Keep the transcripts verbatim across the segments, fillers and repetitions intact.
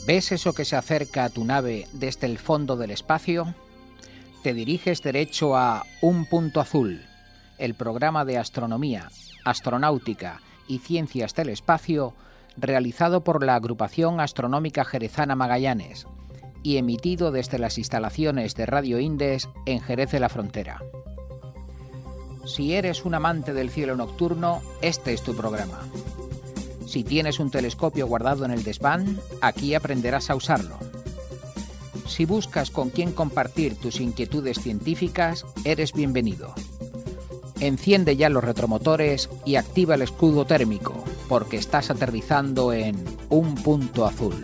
¿Ves eso que se acerca a tu nave desde el fondo del espacio? Te diriges derecho a Un Punto Azul, el programa de astronomía, astronáutica y ciencias del espacio realizado por la Agrupación Astronómica Jerezana Magallanes y emitido desde las instalaciones de Radio Indes en Jerez de la Frontera. Si eres un amante del cielo nocturno, este es tu programa. Si tienes un telescopio guardado en el desván, aquí aprenderás a usarlo. Si buscas con quién compartir tus inquietudes científicas, eres bienvenido. Enciende ya los retromotores y activa el escudo térmico, porque estás aterrizando en Un Punto Azul.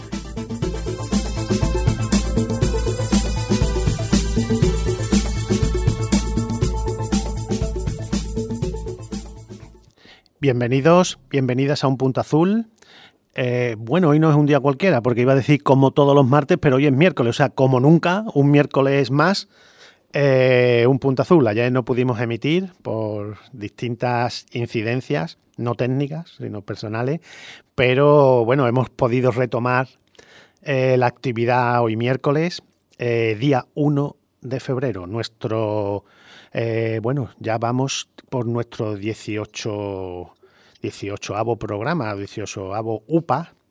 Bienvenidos, bienvenidas a Un Punto Azul. Eh, bueno, hoy no es un día cualquiera, porque iba a decir como todos los martes, pero hoy es miércoles, o sea, como nunca, un miércoles más, eh, Un Punto Azul. Ayer no pudimos emitir por distintas incidencias, no técnicas, sino personales, pero bueno, hemos podido retomar eh, la actividad hoy miércoles, eh, día uno de febrero. Nuestro, eh, bueno, ya vamos por nuestro dieciocho... dieciochoavo programa, dieciochoavo U P A,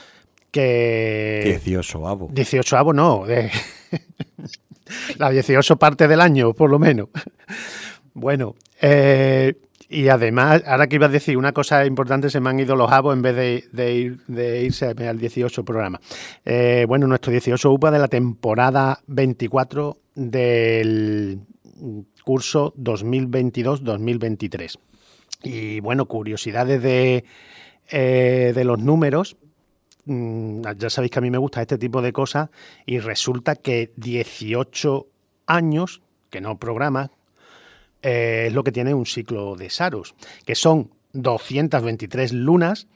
que... dieciochoavo. dieciochoavo no, de... la dieciocho parte del año, por lo menos. Bueno, eh, y además, ahora que iba a decir una cosa importante, se me han ido los avos en vez de, de, ir, de irse al dieciocho programa. Eh, bueno, nuestro dieciocho U P A de la temporada veinticuatro del curso dos mil veintidós dos mil veintitrés. Y bueno, curiosidades de, eh, de los números. Mm, ya sabéis que a mí me gusta este tipo de cosas y resulta que dieciocho años, que no programa, eh, es lo que tiene un ciclo de Saros, que son doscientas veintitrés lunas,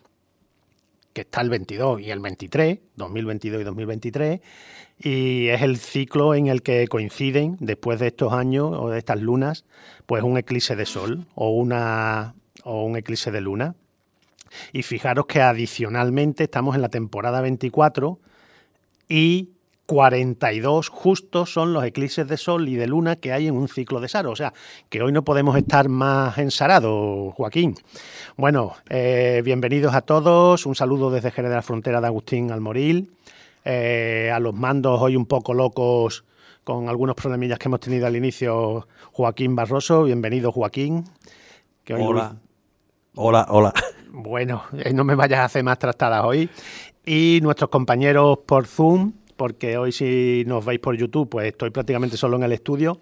que está el veintidós y el veintitrés, dos mil veintidós y dos mil veintitrés, y es el ciclo en el que coinciden, después de estos años o de estas lunas, pues un eclipse de sol o, una, o un eclipse de luna. Y fijaros que adicionalmente estamos en la temporada veinticuatro y cuarenta y dos justos son los eclipses de sol y de luna que hay en un ciclo de Saros. O sea, que hoy no podemos estar más ensarados, Joaquín. Bueno, eh, bienvenidos a todos. Un saludo desde Jerez de la Frontera de Agustín Almoril. Eh, a los mandos hoy un poco locos con algunos problemillas que hemos tenido al inicio, Joaquín Barroso. Bienvenido, Joaquín. Que hoy hola. Luis... Hola, hola. Bueno, no me vayas a hacer más trastadas hoy. Y nuestros compañeros por Zoom, porque hoy si nos veis por YouTube, pues estoy prácticamente solo en el estudio.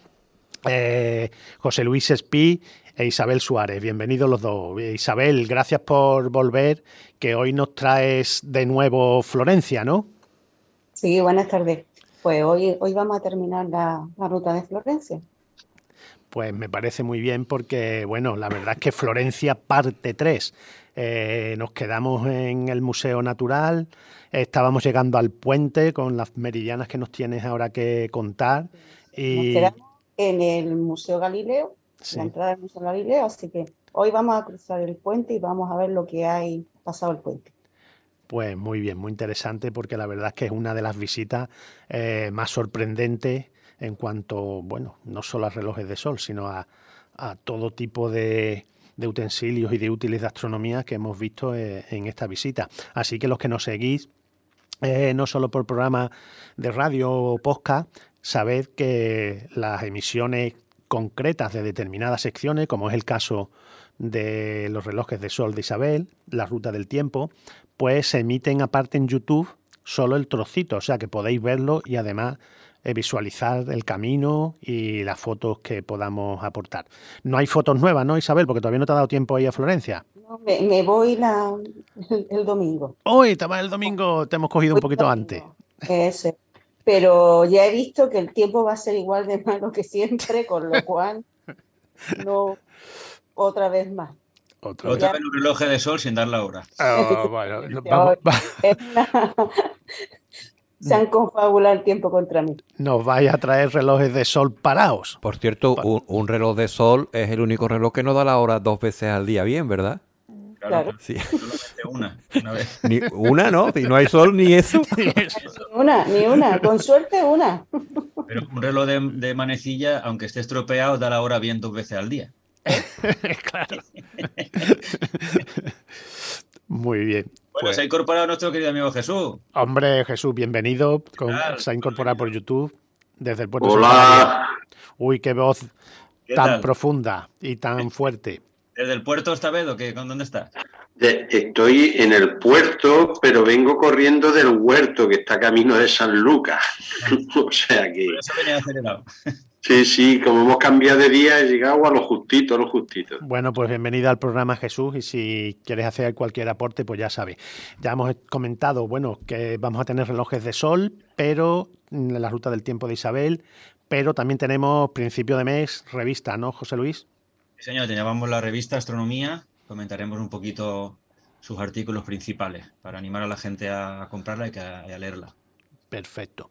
Eh, José Luis Espí e Isabel Suárez, bienvenidos los dos. Isabel, gracias por volver, que hoy nos traes de nuevo Florencia, ¿no? Sí, buenas tardes. Pues hoy, hoy vamos a terminar la, la ruta de Florencia. Pues me parece muy bien porque, bueno, la verdad es que Florencia parte tres. Eh, nos quedamos en el Museo Natural, estábamos llegando al puente con las meridianas que nos tienes ahora que contar. Y... Nos quedamos en el Museo Galileo, sí. La entrada del Museo Galileo, así que hoy vamos a cruzar el puente y vamos a ver lo que hay pasado el puente. Pues muy bien, muy interesante porque la verdad es que es una de las visitas eh, más sorprendentes en cuanto, bueno, no solo a relojes de sol, sino a, a todo tipo de, de utensilios y de útiles de astronomía que hemos visto eh, en esta visita. Así que los que nos seguís, eh, no solo por programa de radio o podcast, sabed que las emisiones concretas de determinadas secciones, como es el caso de los relojes de sol de Isabel, la ruta del tiempo, pues se emiten aparte en YouTube solo el trocito, o sea que podéis verlo y además eh, visualizar el camino y las fotos que podamos aportar. No hay fotos nuevas, ¿no, Isabel? Porque todavía no te ha dado tiempo ahí a Florencia. No, me, me voy la, el, el domingo. Hoy, te vas el domingo, te hemos cogido un poquito antes. Eso. Pero ya he visto que el tiempo va a ser igual de malo que siempre, con lo cual no otra vez más. Otra, Otra vez los relojes de sol sin dar la hora. Oh, bueno, vamos, va. Se han confabulado el tiempo contra mí. Nos vais a traer relojes de sol parados. Por cierto, un, un reloj de sol es el único reloj que no da la hora dos veces al día bien, ¿verdad? Claro. Sí. Solamente una, una vez. Ni una, ¿no? Si no hay sol ni eso. Ni una, ni una. Con suerte, una. Pero un reloj de, de manecilla, aunque esté estropeado, da la hora bien dos veces al día. Claro. Muy bien. Bueno, Pues, se ha incorporado nuestro querido amigo Jesús. hombre, Jesús, bienvenido. Con, tal? se ha incorporado por YouTube desde el puerto de Hola. Santa María. Uy, qué voz ¿Qué tan tal? profunda y tan fuerte. ¿Desde el puerto esta vez o qué? ¿Dónde está? De- Estoy en el puerto, pero vengo corriendo del huerto que está camino de San Lucas. O sea que, Por eso venía acelerado. sí, sí, como hemos cambiado de día, he llegado a lo justito, a lo justito. Bueno, pues bienvenido al programa, Jesús, y si quieres hacer cualquier aporte, pues ya sabes. Ya hemos comentado, bueno, que vamos a tener relojes de sol, pero mm, la ruta del tiempo de Isabel, pero también tenemos principio de mes revista, ¿no, José Luis? Sí, señor, teníamos la revista Astronomía. Comentaremos un poquito sus artículos principales para animar a la gente a comprarla y, que a, y a leerla. Perfecto.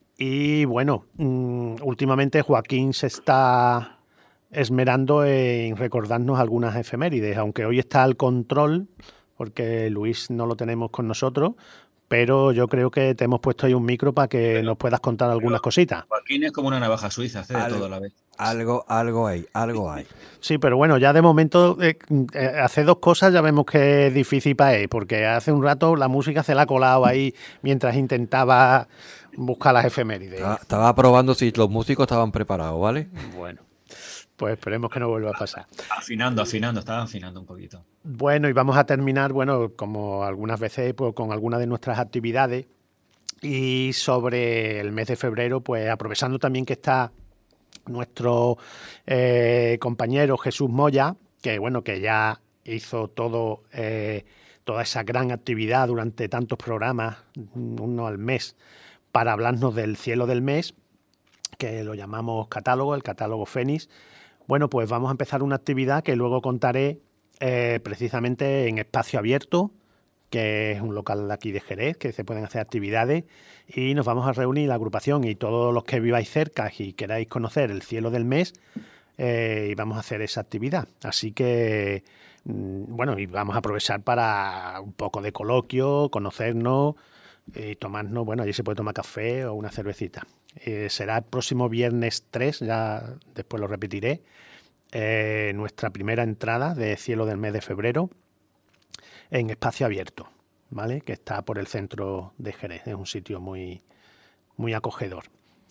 Y bueno, mm, últimamente Joaquín se está esmerando en recordarnos algunas efemérides, aunque hoy está al control, porque Luis no lo tenemos con nosotros, pero yo creo que te hemos puesto ahí un micro para que Pero- nos puedas contar algunas pero- cositas. Joaquín es como una navaja suiza, hace de Algo. todo a la vez. Algo, algo hay, algo hay. Sí, pero bueno, ya de momento eh, eh, hace dos cosas ya vemos que es difícil para él, porque hace un rato la música se la ha colado ahí mientras intentaba buscar las efemérides. Estaba, estaba probando si los músicos estaban preparados, ¿vale? Bueno, pues esperemos que no vuelva a pasar. Afinando, afinando, estaba afinando un poquito. Bueno, y vamos a terminar, bueno, como algunas veces, pues con algunas de nuestras actividades. Y sobre el mes de febrero, pues aprovechando también que está nuestro eh, compañero Jesús Moya, que bueno, que ya hizo todo, eh, toda esa gran actividad durante tantos programas, uno al mes, para hablarnos del cielo del mes, que lo llamamos catálogo, el catálogo Fénix. Bueno, pues vamos a empezar una actividad que luego contaré eh, precisamente en Espacio Abierto, que es un local aquí de Jerez, que se pueden hacer actividades, y nos vamos a reunir la agrupación y todos los que viváis cerca y queráis conocer el cielo del mes, eh, y vamos a hacer esa actividad. Así que, mm, bueno, y vamos a aprovechar para un poco de coloquio, conocernos y tomarnos, bueno, allí se puede tomar café o una cervecita. Eh, será el próximo viernes tres, ya después lo repetiré, eh, nuestra primera entrada de cielo del mes de febrero en Espacio Abierto, ¿vale? Que está por el centro de Jerez, es un sitio muy, muy acogedor.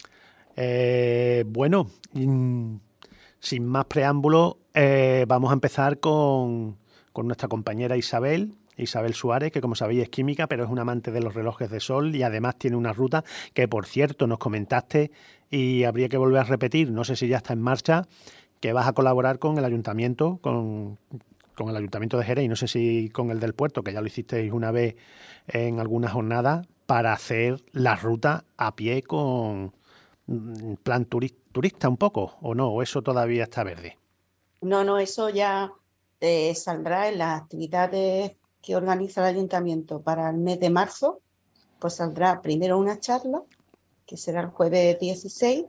Eh, bueno, mm, sin más preámbulos, eh, vamos a empezar con, con nuestra compañera Isabel, Isabel Suárez, que como sabéis es química, pero es una amante de los relojes de sol y además tiene una ruta que, por cierto, nos comentaste y habría que volver a repetir, no sé si ya está en marcha, que vas a colaborar con el ayuntamiento, con, con el ayuntamiento de Jerez y no sé si con el del puerto, que ya lo hicisteis una vez en alguna jornada, para hacer la ruta a pie con mm, plan turi- turista un poco, o no, o eso todavía está verde. No, no, eso ya eh, saldrá en las actividades que organiza el ayuntamiento para el mes de marzo. Pues saldrá primero una charla, que será el jueves dieciséis,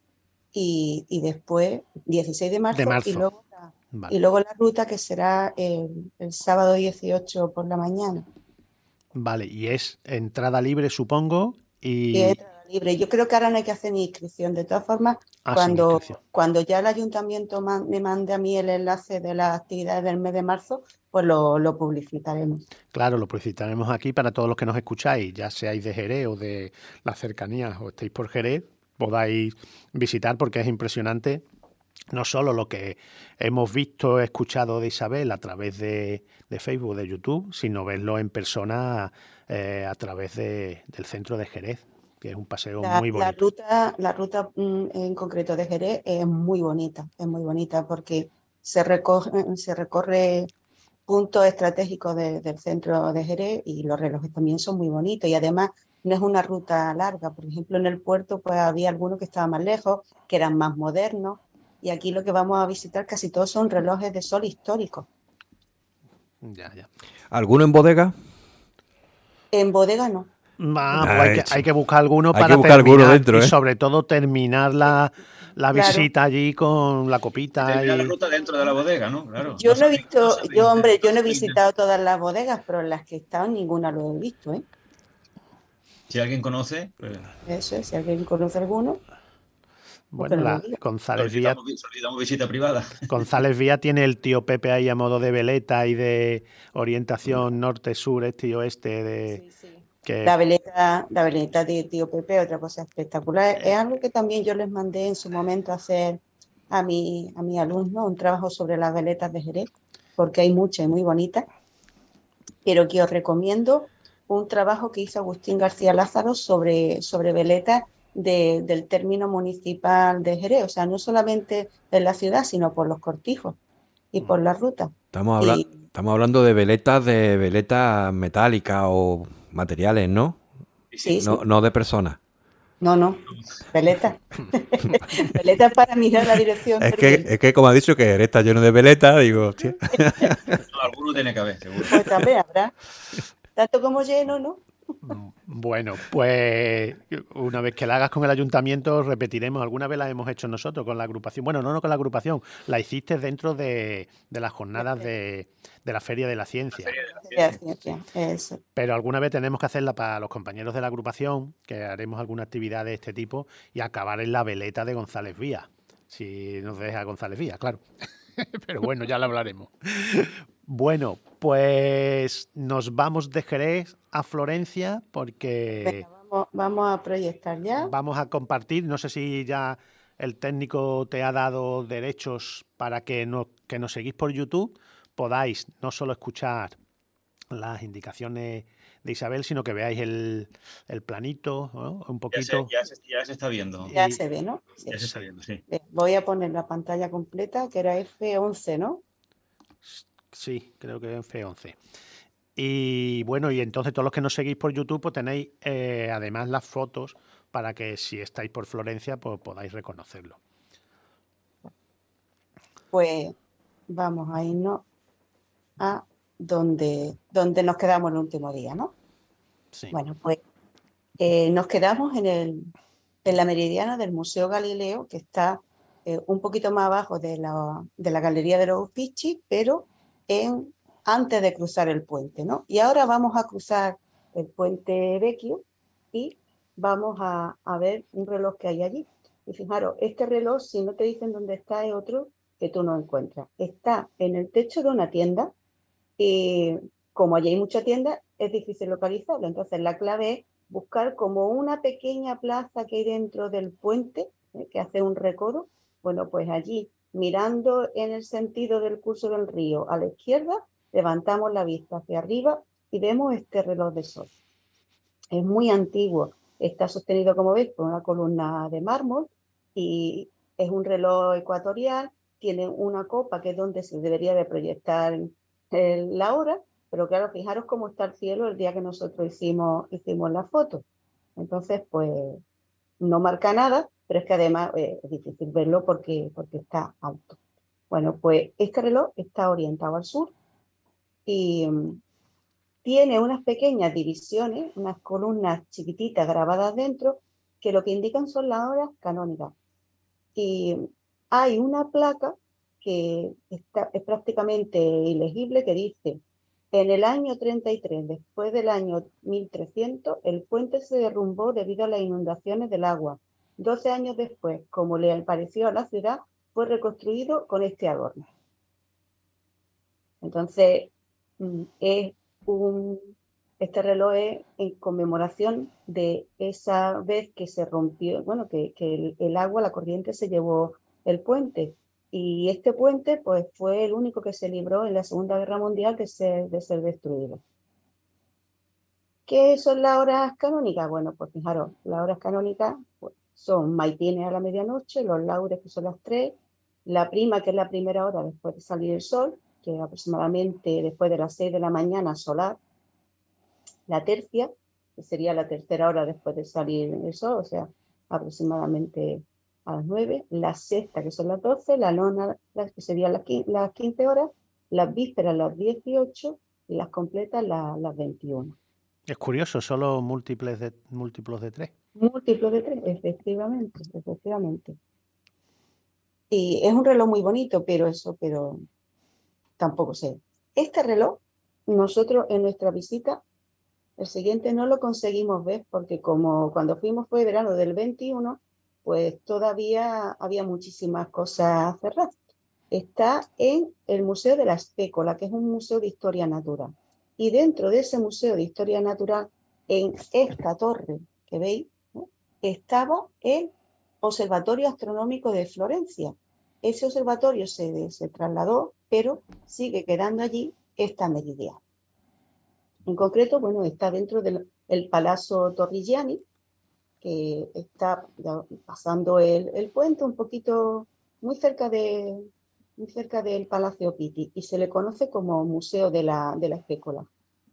y, y después dieciséis de marzo, De marzo. y luego la, Vale. y luego la ruta, que será el, el sábado dieciocho por la mañana. Vale, y es entrada libre, supongo, y... Y es entrada libre. Yo creo que ahora no hay que hacer ni inscripción. De todas formas, Ah, sin cuando, inscripción. cuando ya el ayuntamiento man- me mande a mí el enlace de las actividades del mes de marzo, pues lo, lo publicitaremos. Claro, lo publicitaremos aquí para todos los que nos escucháis, ya seáis de Jerez o de las cercanías o estéis por Jerez, podáis visitar porque es impresionante no solo lo que hemos visto, escuchado de Isabel a través de, de Facebook, de YouTube, sino verlo en persona eh, a través de, del centro de Jerez, que es un paseo La, muy la bonito. ruta, la ruta mm, en concreto de Jerez es muy bonita, es muy bonita porque se recorre, se recorre puntos estratégicos de- del centro de Jerez y los relojes también son muy bonitos y además no es una ruta larga. Por ejemplo, en el puerto pues había algunos que estaban más lejos, que eran más modernos, y aquí lo que vamos a visitar casi todos son relojes de sol históricos. Ya, ya. ¿Alguno en bodega? En bodega no. Ah, pues hay, que, hay que buscar alguno Hay para que buscar terminar alguno dentro, ¿eh? y sobre todo terminar la, la Claro. visita allí con la copita. Termina Y... la ruta dentro de la bodega, ¿no? Claro. Yo no he saben- visto, saben yo hombre, yo no he saben visitado todas las bodegas, pero en las que he estado ninguna lo he visto, ¿eh? Si alguien conoce, pues Eso es, si alguien conoce alguno, pues Bueno, que nos lo la diga. González Vía, solicitamos, vi- solicitamos visita privada. González Vía tiene el tío Pepe ahí a modo de veleta y de orientación norte, sur, este y oeste. De, Sí, sí. que, La veleta, la veleta de Tío Pepe, otra cosa espectacular. Eh. Es algo que también yo les mandé en su momento a hacer a mi, a mi alumno, un trabajo sobre las veletas de Jerez, porque hay muchas y muy bonitas, pero que os recomiendo un trabajo que hizo Agustín García Lázaro sobre, sobre veletas de, del término municipal de Jerez, o sea, no solamente en la ciudad, sino por los cortijos y por la ruta. Estamos, habla- Y estamos hablando de veletas de veletas metálicas o materiales, ¿no? Sí, sí, sí. No, sí. no de personas. No, no, veletas. Veletas para mirar la dirección Es del que, viento. es que como ha dicho que Jerez está lleno de veletas, digo, hostia. No, alguno tiene que haber, seguro. Pues también habrá. Tanto como lleno, ¿no? Bueno, pues una vez que la hagas con el ayuntamiento, repetiremos. Alguna vez la hemos hecho nosotros con la agrupación. Bueno, no, no con la agrupación, la hiciste dentro de, de las jornadas de, de la Feria de la Ciencia. Feria de la Ya, Ciencia. sí, sí, eso. Pero alguna vez tenemos que hacerla para los compañeros de la agrupación, que haremos alguna actividad de este tipo y acabar en la veleta de González Vía. Si nos deja González Vía, claro. Pero bueno, ya lo hablaremos. Bueno, pues nos vamos de Jerez a Florencia porque Venga, vamos, vamos a proyectar ya. vamos a compartir. No sé si ya el técnico te ha dado derechos para que, no, que nos seguís por YouTube, podáis no solo escuchar las indicaciones de Isabel, sino que veáis el, el planito, ¿no? Un Ya se, poquito. ya, se, ya se está viendo. Ya Y- se ve, ¿no? Sí. Ya se está viendo, sí. Bien, voy a poner la pantalla completa, que era F once, ¿no? Sí, creo que en F once. Y bueno, y entonces todos los que nos seguís por YouTube, pues tenéis eh, además las fotos para que si estáis por Florencia, pues podáis reconocerlo. Pues vamos a irnos a donde, donde nos quedamos el último día, ¿no? Sí. Bueno, pues eh, nos quedamos en, el, en la meridiana del Museo Galileo, que está eh, un poquito más abajo de la, de la Galería de los Uffizi, pero en, antes de cruzar el puente, ¿no? Y ahora vamos a cruzar el puente Vecchio y vamos a, a ver un reloj que hay allí. Y fijaros, este reloj, si no te dicen dónde está, es otro que tú no encuentras. Está en el techo de una tienda y como allí hay mucha tienda, es difícil localizarlo. Entonces la clave es buscar como una pequeña plaza que hay dentro del puente, eh, que hace un recodo. Bueno, pues allí, mirando en el sentido del curso del río a la izquierda, levantamos la vista hacia arriba y vemos este reloj de sol. Es muy antiguo, está sostenido, como veis, por una columna de mármol y es un reloj ecuatorial, tiene una copa que es donde se debería de proyectar eh, la hora, pero claro, fijaros cómo está el cielo el día que nosotros hicimos, hicimos la foto. Entonces, pues no marca nada, pero es que además eh, es difícil verlo porque, porque está alto. Bueno, pues este reloj está orientado al sur y um, tiene unas pequeñas divisiones, unas columnas chiquititas grabadas dentro, que lo que indican son las horas canónicas. Y hay una placa que está, es prácticamente ilegible que dice: en el año treinta y tres, después del año mil trescientos, el puente se derrumbó debido a las inundaciones del agua. doce años después, como le pareció a la ciudad, fue reconstruido con este adorno. Entonces, es un, este reloj es en conmemoración de esa vez que se rompió, bueno, que, que el, el agua, la corriente se llevó el puente. Y este puente, pues, fue el único que se libró en la Segunda Guerra Mundial de ser, de ser destruido. ¿Qué son las horas canónicas? Bueno, pues fijaros, las horas canónicas pues, son maitines a la medianoche, los laudes, que son las tres, la prima, que es la primera hora después de salir el sol, que es aproximadamente después de las seis de la mañana solar, la tercia, que sería la tercera hora después de salir el sol, o sea, aproximadamente a las nueve, la sexta, que son las doce, la nona, que serían las quince horas, las vísperas las dieciocho y las completas las, las veintiuna. Es curioso, solo múltiples de, múltiplos de tres. Múltiplo de tres, efectivamente, efectivamente. Y es un reloj muy bonito, pero eso, pero tampoco sé. Este reloj, nosotros en nuestra visita, el siguiente no lo conseguimos ver porque como cuando fuimos fue verano del veintiuno, pues todavía había muchísimas cosas cerradas. Está en el Museo de la Espécola, que es un museo de historia natural. Y dentro de ese museo de historia natural, en esta torre que veis, ¿no?, estaba el Observatorio Astronómico de Florencia. Ese observatorio se, se trasladó, pero sigue quedando allí esta meridiana. En concreto, bueno, está dentro del el Palazzo Torrigiani, que está pasando el, el puente un poquito muy cerca, de, muy cerca del Palacio Pitti, y se le conoce como Museo de la, de la Espécola.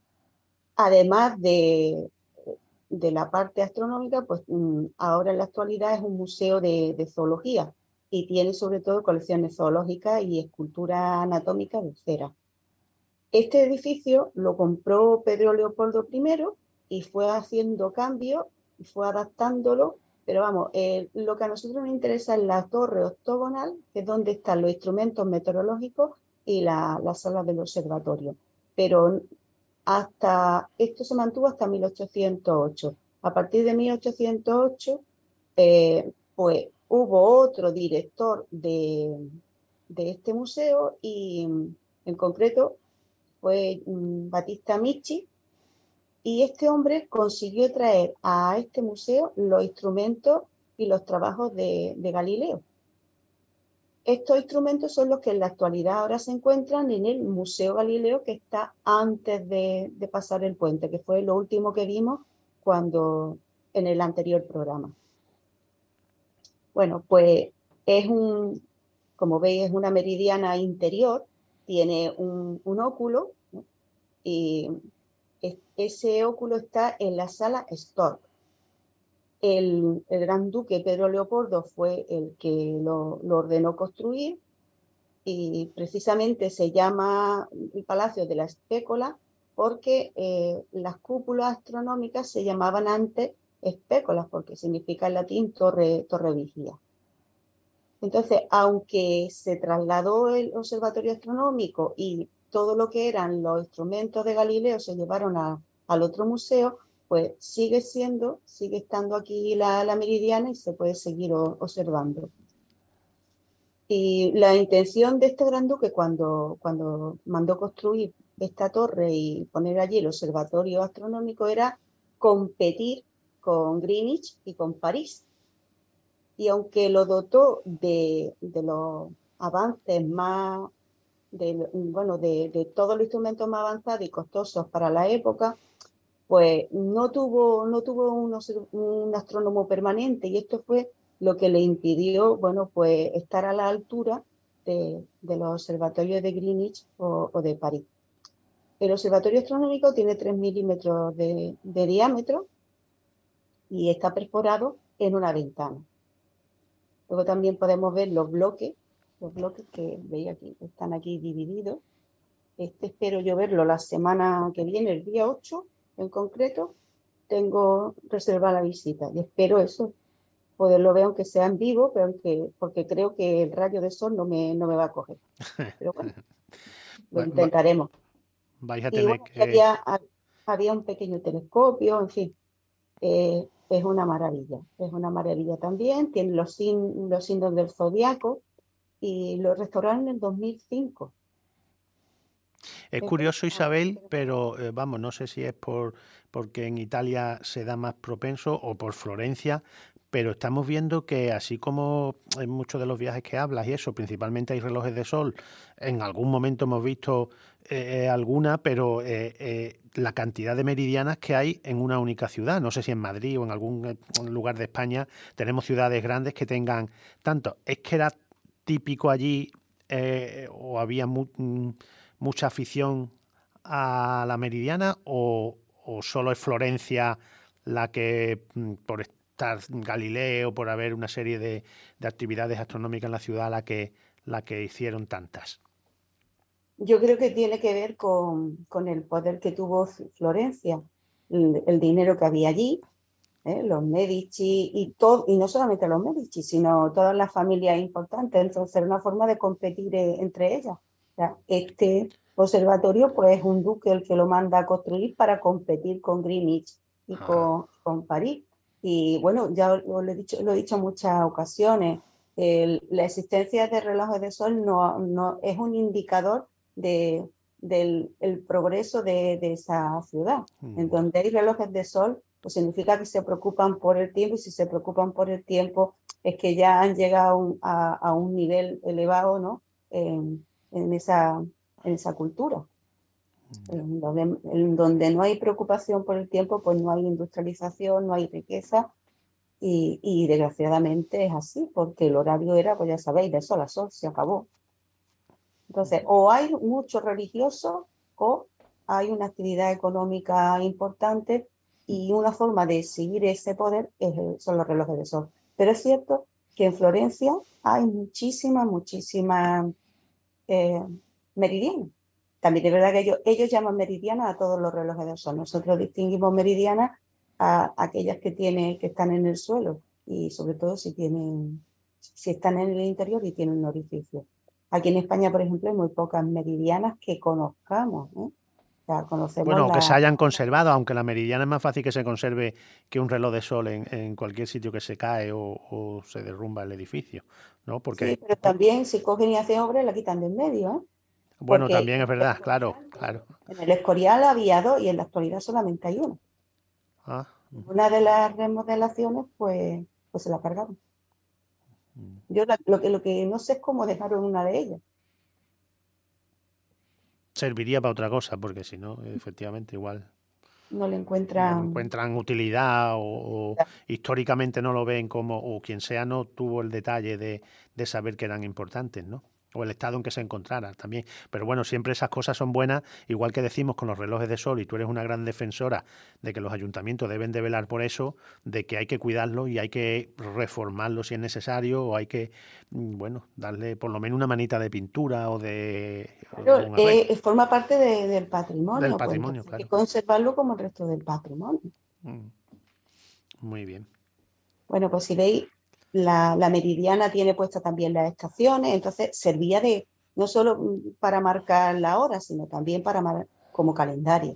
Además de, de la parte astronómica, pues ahora en la actualidad es un museo de, de zoología y tiene sobre todo colecciones zoológicas y escultura anatómica de cera. Este edificio lo compró Pedro Leopoldo primero y fue haciendo cambios y fue adaptándolo, pero vamos, eh, lo que a nosotros nos interesa es la torre octogonal, que es donde están los instrumentos meteorológicos y la, la sala del observatorio. Pero hasta esto se mantuvo hasta mil ochocientos ocho. A partir de mil ochocientos ocho, eh, pues hubo otro director de, de este museo y en concreto fue um, Battista Amici, y este hombre consiguió traer a este museo los instrumentos y los trabajos de, de Galileo. Estos instrumentos son los que en la actualidad ahora se encuentran en el Museo Galileo, que está antes de, de pasar el puente, que fue lo último que vimos cuando en el anterior programa. Bueno, pues es un, como veis, es una meridiana interior, tiene un, un óculo, ¿no?, y ese óculo está en la sala Stork. El, el gran duque Pedro Leopoldo fue el que lo, lo ordenó construir y precisamente se llama el Palacio de la Espécola porque eh, las cúpulas astronómicas se llamaban antes espécolas, porque significa en latín torre, torre vigía. Entonces, aunque se trasladó el observatorio astronómico y todo lo que eran los instrumentos de Galileo se llevaron a, al otro museo, pues sigue siendo, sigue estando aquí la, la meridiana y se puede seguir o, observando. Y la intención de este gran duque cuando, cuando mandó construir esta torre y poner allí el observatorio astronómico era competir con Greenwich y con París. Y aunque lo dotó de, de los avances más, de, bueno, de, de todos los instrumentos más avanzados y costosos para la época, pues no tuvo, no tuvo un, un astrónomo permanente, y esto fue lo que le impidió, bueno, pues estar a la altura de, de los observatorios de Greenwich o, o de París. El observatorio astronómico tiene tres milímetros de, de diámetro y está perforado en una ventana. Luego también podemos ver los bloques, los bloques que veis aquí, están aquí divididos. Este espero yo verlo la semana que viene, el día ocho en concreto. Tengo reservada la visita y espero eso, poderlo ver aunque sea en vivo, pero aunque, porque creo que el rayo de sol no me, no me va a coger. Pero bueno, lo Va- va- intentaremos. vais a Y tener bueno, que... había, había un pequeño telescopio, en fin. Eh, es una maravilla, es una maravilla también. Tiene los, sin, los signos del zodiaco y lo restauraron en el dos mil cinco. Es curioso, Isabel, pero eh, vamos, no sé si es por porque en Italia se da más propenso o por Florencia, pero estamos viendo que así como en muchos de los viajes que hablas y eso, principalmente hay relojes de sol, en algún momento hemos visto eh, alguna, pero eh, eh, la cantidad de meridianas que hay en una única ciudad, no sé si en Madrid o en algún lugar de España, tenemos ciudades grandes que tengan tanto. ¿Es que era típico allí eh, o había mu mucha afición a la meridiana o, o solo es Florencia la que, por estar Galileo, por haber una serie de, de actividades astronómicas en la ciudad, la que, la que hicieron tantas? Yo creo que tiene que ver con, con el poder que tuvo Florencia. el, el dinero que había allí, ¿eh? Los Medici y todo, y no solamente los Medici, sino todas las familias importantes. Entonces era una forma de competir eh, entre ellas. O sea, este observatorio pues es un duque el que lo manda a construir para competir con Greenwich y con, con París. Y bueno, ya lo, lo he dicho, lo he dicho en muchas ocasiones, el, la existencia de relojes de sol no, no es un indicador de, del el progreso de, de esa ciudad. Mm. En donde hay relojes de sol, pues significa que se preocupan por el tiempo, y si se preocupan por el tiempo es que ya han llegado a un, a, a un nivel elevado, ¿no? En, en, esa, en esa cultura. En donde, en donde no hay preocupación por el tiempo, pues no hay industrialización, no hay riqueza, y, y desgraciadamente es así, porque el horario era, pues ya sabéis, de sol a sol, se acabó. Entonces, o hay muchos religiosos o hay una actividad económica importante, y una forma de seguir ese poder es, son los relojes de sol. Pero es cierto que en Florencia hay muchísimas, muchísimas eh, meridianas. También es verdad que ellos, ellos llaman meridianas a todos los relojes de sol. Nosotros distinguimos meridianas a aquellas que, tienen, que están en el suelo, y sobre todo si, tienen, si están en el interior y tienen un orificio. Aquí en España, por ejemplo, hay muy pocas meridianas que conozcamos, ¿eh? O sea, conocemos bueno, la... que se hayan conservado, aunque la meridiana es más fácil que se conserve que un reloj de sol en, en cualquier sitio que se cae o, o se derrumba el edificio, ¿no? Porque, sí, pero también si cogen y hacen obra la quitan de en medio, ¿eh? Bueno, Porque también es verdad, claro, claro. En el Escorial había dos y en la actualidad solamente hay uno. Ah. Una de las remodelaciones, pues, pues se la cargaron. Yo la, lo, que, lo que no sé es cómo dejaron una de ellas. Serviría para otra cosa, porque si no, efectivamente, igual no le encuentran, no le encuentran utilidad, o, o históricamente no lo ven como, o quien sea no tuvo el detalle de, de saber que eran importantes, ¿no? O el estado en que se encontrara también. Pero bueno, siempre esas cosas son buenas, igual que decimos con los relojes de sol, y tú eres una gran defensora de que los ayuntamientos deben de velar por eso, de que hay que cuidarlo y hay que reformarlo si es necesario, o hay que, bueno, darle por lo menos una manita de pintura o de... Claro, o eh, forma parte de, del patrimonio. Del patrimonio, pues, claro. Hay que conservarlo como el resto del patrimonio. Muy bien. Bueno, pues si veis, la, la meridiana tiene puesta también las estaciones, entonces servía de no solo para marcar la hora, sino también para mar, como calendario.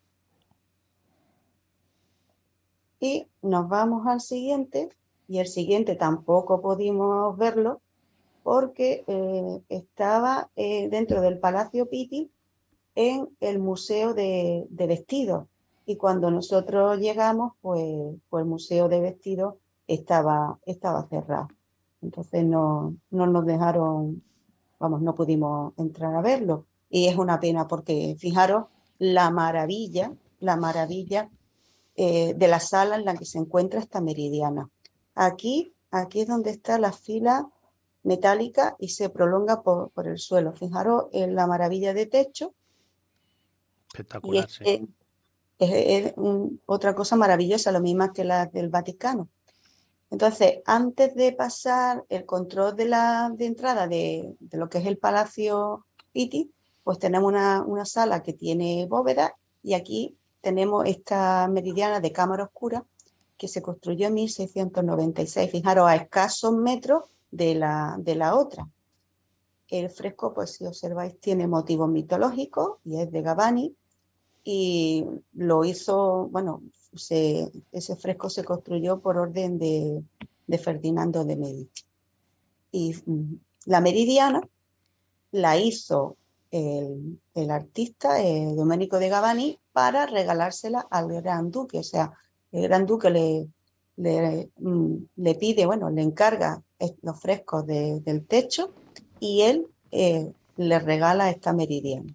Y nos vamos al siguiente, y el siguiente tampoco pudimos verlo porque eh, estaba eh, dentro del Palacio Pitti, en el Museo de, de Vestidos. Y cuando nosotros llegamos, pues, pues el Museo de Vestidos estaba, estaba cerrado. Entonces no, no nos dejaron, vamos, no pudimos entrar a verlo. Y es una pena porque, fijaros, la maravilla, la maravilla eh, de la sala en la que se encuentra esta meridiana. Aquí, aquí es donde está la fila metálica y se prolonga por, por el suelo. Fijaros en la maravilla de techo. Espectacular, y este, sí. Es, es un, otra cosa maravillosa, lo mismo que la del Vaticano. Entonces, antes de pasar el control de la de entrada de, de lo que es el Palacio Pitti, pues tenemos una, una sala que tiene bóveda, y aquí tenemos esta meridiana de cámara oscura que se construyó en mil seiscientos noventa y seis. Fijaros, a escasos metros de la, de la otra. El fresco, pues si observáis, tiene motivos mitológicos y es de Gabbani. Y lo hizo, bueno, se, ese fresco se construyó por orden de, de Ferdinando de Medici. Y mm, la meridiana la hizo el, el artista eh, Domenico de Gabbani para regalársela al gran duque. O sea, el gran duque le, le, mm, le pide, bueno, le encarga los frescos de, del techo, y él eh, le regala esta meridiana.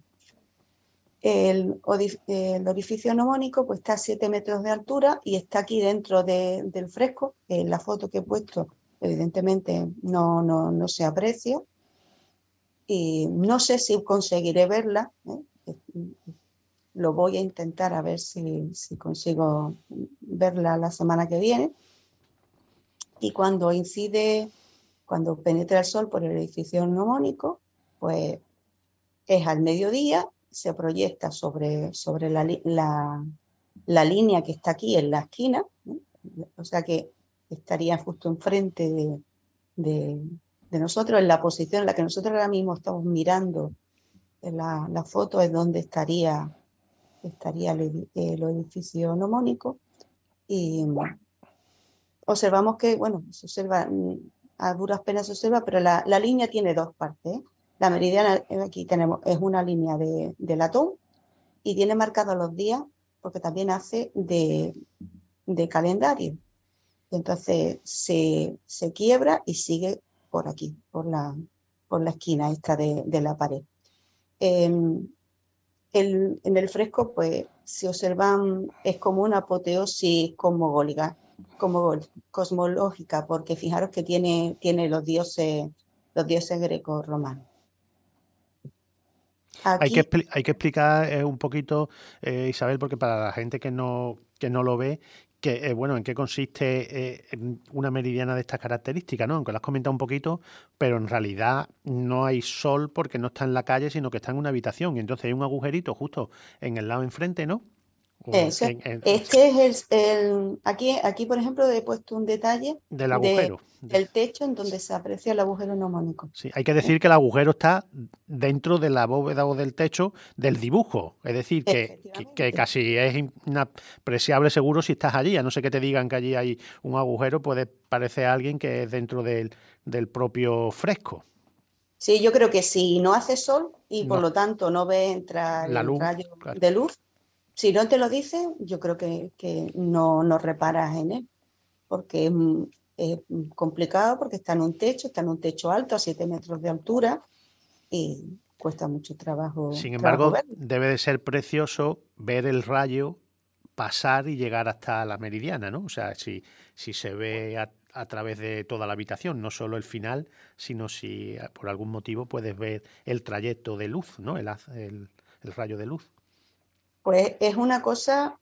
El, el orificio mnemónico pues está a siete metros de altura y está aquí dentro de, del fresco. En la foto que he puesto, evidentemente no, no, no se aprecia, y no sé si conseguiré verla, ¿eh? Lo voy a intentar a ver si, si consigo verla la semana que viene. Y cuando incide, cuando penetra el sol por el edificio mnemónico, pues es al mediodía, se proyecta sobre, sobre la, la, la línea que está aquí en la esquina, ¿no? O sea que estaría justo enfrente de, de, de nosotros, en la posición en la que nosotros ahora mismo estamos mirando en la, la foto, es donde estaría, estaría el, el edificio nomónico. Y observamos que, bueno, se observa, a duras penas se observa, pero la, la línea tiene dos partes, ¿eh? La meridiana, aquí tenemos, es una línea de, de latón y tiene marcados los días, porque también hace de, de calendario. Entonces se, se quiebra y sigue por aquí, por la, por la esquina esta de, de la pared. Eh, el, en el fresco, pues, se observan, es como una apoteosis cosmogólica, como cosmológica, porque fijaros que tiene, tiene los dioses, los dioses greco-romanos. Hay que, Aquí, hay que explicar eh, un poquito, eh, Isabel, porque para la gente que no, que no lo ve, que, eh, bueno, en qué consiste eh, en una meridiana de estas características, ¿no? Aunque lo has comentado un poquito, pero en realidad no hay sol porque no está en la calle, sino que está en una habitación. Y entonces hay un agujerito justo en el lado enfrente, ¿no? O eso, en, en, este es el, el aquí, aquí, por ejemplo, he puesto un detalle del de, agujero. del techo en donde se aprecia el agujero nomónico. Sí, hay que ¿Eh? decir que el agujero está dentro de la bóveda o del techo del dibujo. Es decir, que, que, que casi es inapreciable seguro si estás allí. A no ser que te digan que allí hay un agujero, puede parecer a alguien que es dentro del, del propio fresco. Sí, yo creo que si no hace sol y por No, lo tanto no ve entrar la el luz, rayo claro. de luz, si no te lo dicen, yo creo que, que no, no reparas en él, porque es, es complicado, porque está en un techo, está en un techo alto, a siete metros de altura, y cuesta mucho trabajo, Sin trabajo embargo, verlo. debe de ser precioso ver el rayo pasar y llegar hasta la meridiana, ¿no? O sea, si, si se ve a, a través de toda la habitación, no solo el final, sino si por algún motivo puedes ver el trayecto de luz, ¿no? El, el, el rayo de luz. Pues es una cosa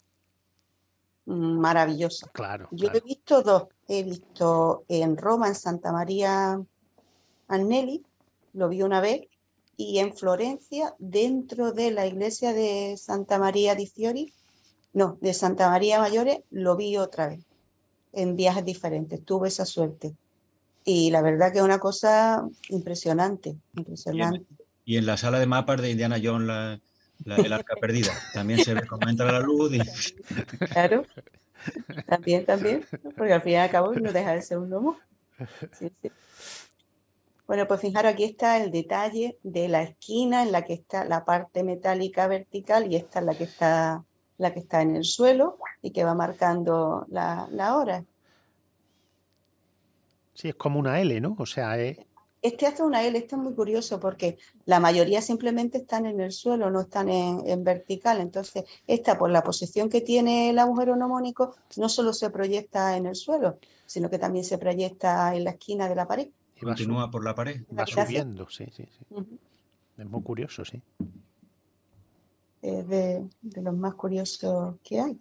maravillosa. Claro, Yo claro. he visto dos, he visto en Roma, en Santa María Annelli, lo vi una vez, y en Florencia, dentro de la iglesia de Santa María di Fiori, no, de Santa María Mayores, lo vi otra vez, en viajes diferentes, tuve esa suerte. Y la verdad que es una cosa impresionante, impresionante. Y en, y en la sala de mapas de Indiana Jones, la, la, el arca perdida, también se ve cómo entra la luz. Y... Claro, también, también, porque al fin y al cabo no deja de ser un gnomo. Sí, sí. Bueno, pues fijaros, aquí está el detalle de la esquina en la que está la parte metálica vertical y esta es la que está, la que está en el suelo y que va marcando la, la hora. Sí, es como una L, ¿no? O sea, es... Este hace una L, esto es muy curioso porque la mayoría simplemente están en el suelo, no están en, en vertical. Entonces, esta, por la posición que tiene el agujero nomónico, no solo se proyecta en el suelo, sino que también se proyecta en la esquina de la pared. Y va, Continúa por la pared. va subiendo, sí, sí, sí. Uh-huh. Es muy curioso, sí. Es de, de los más curiosos que hay.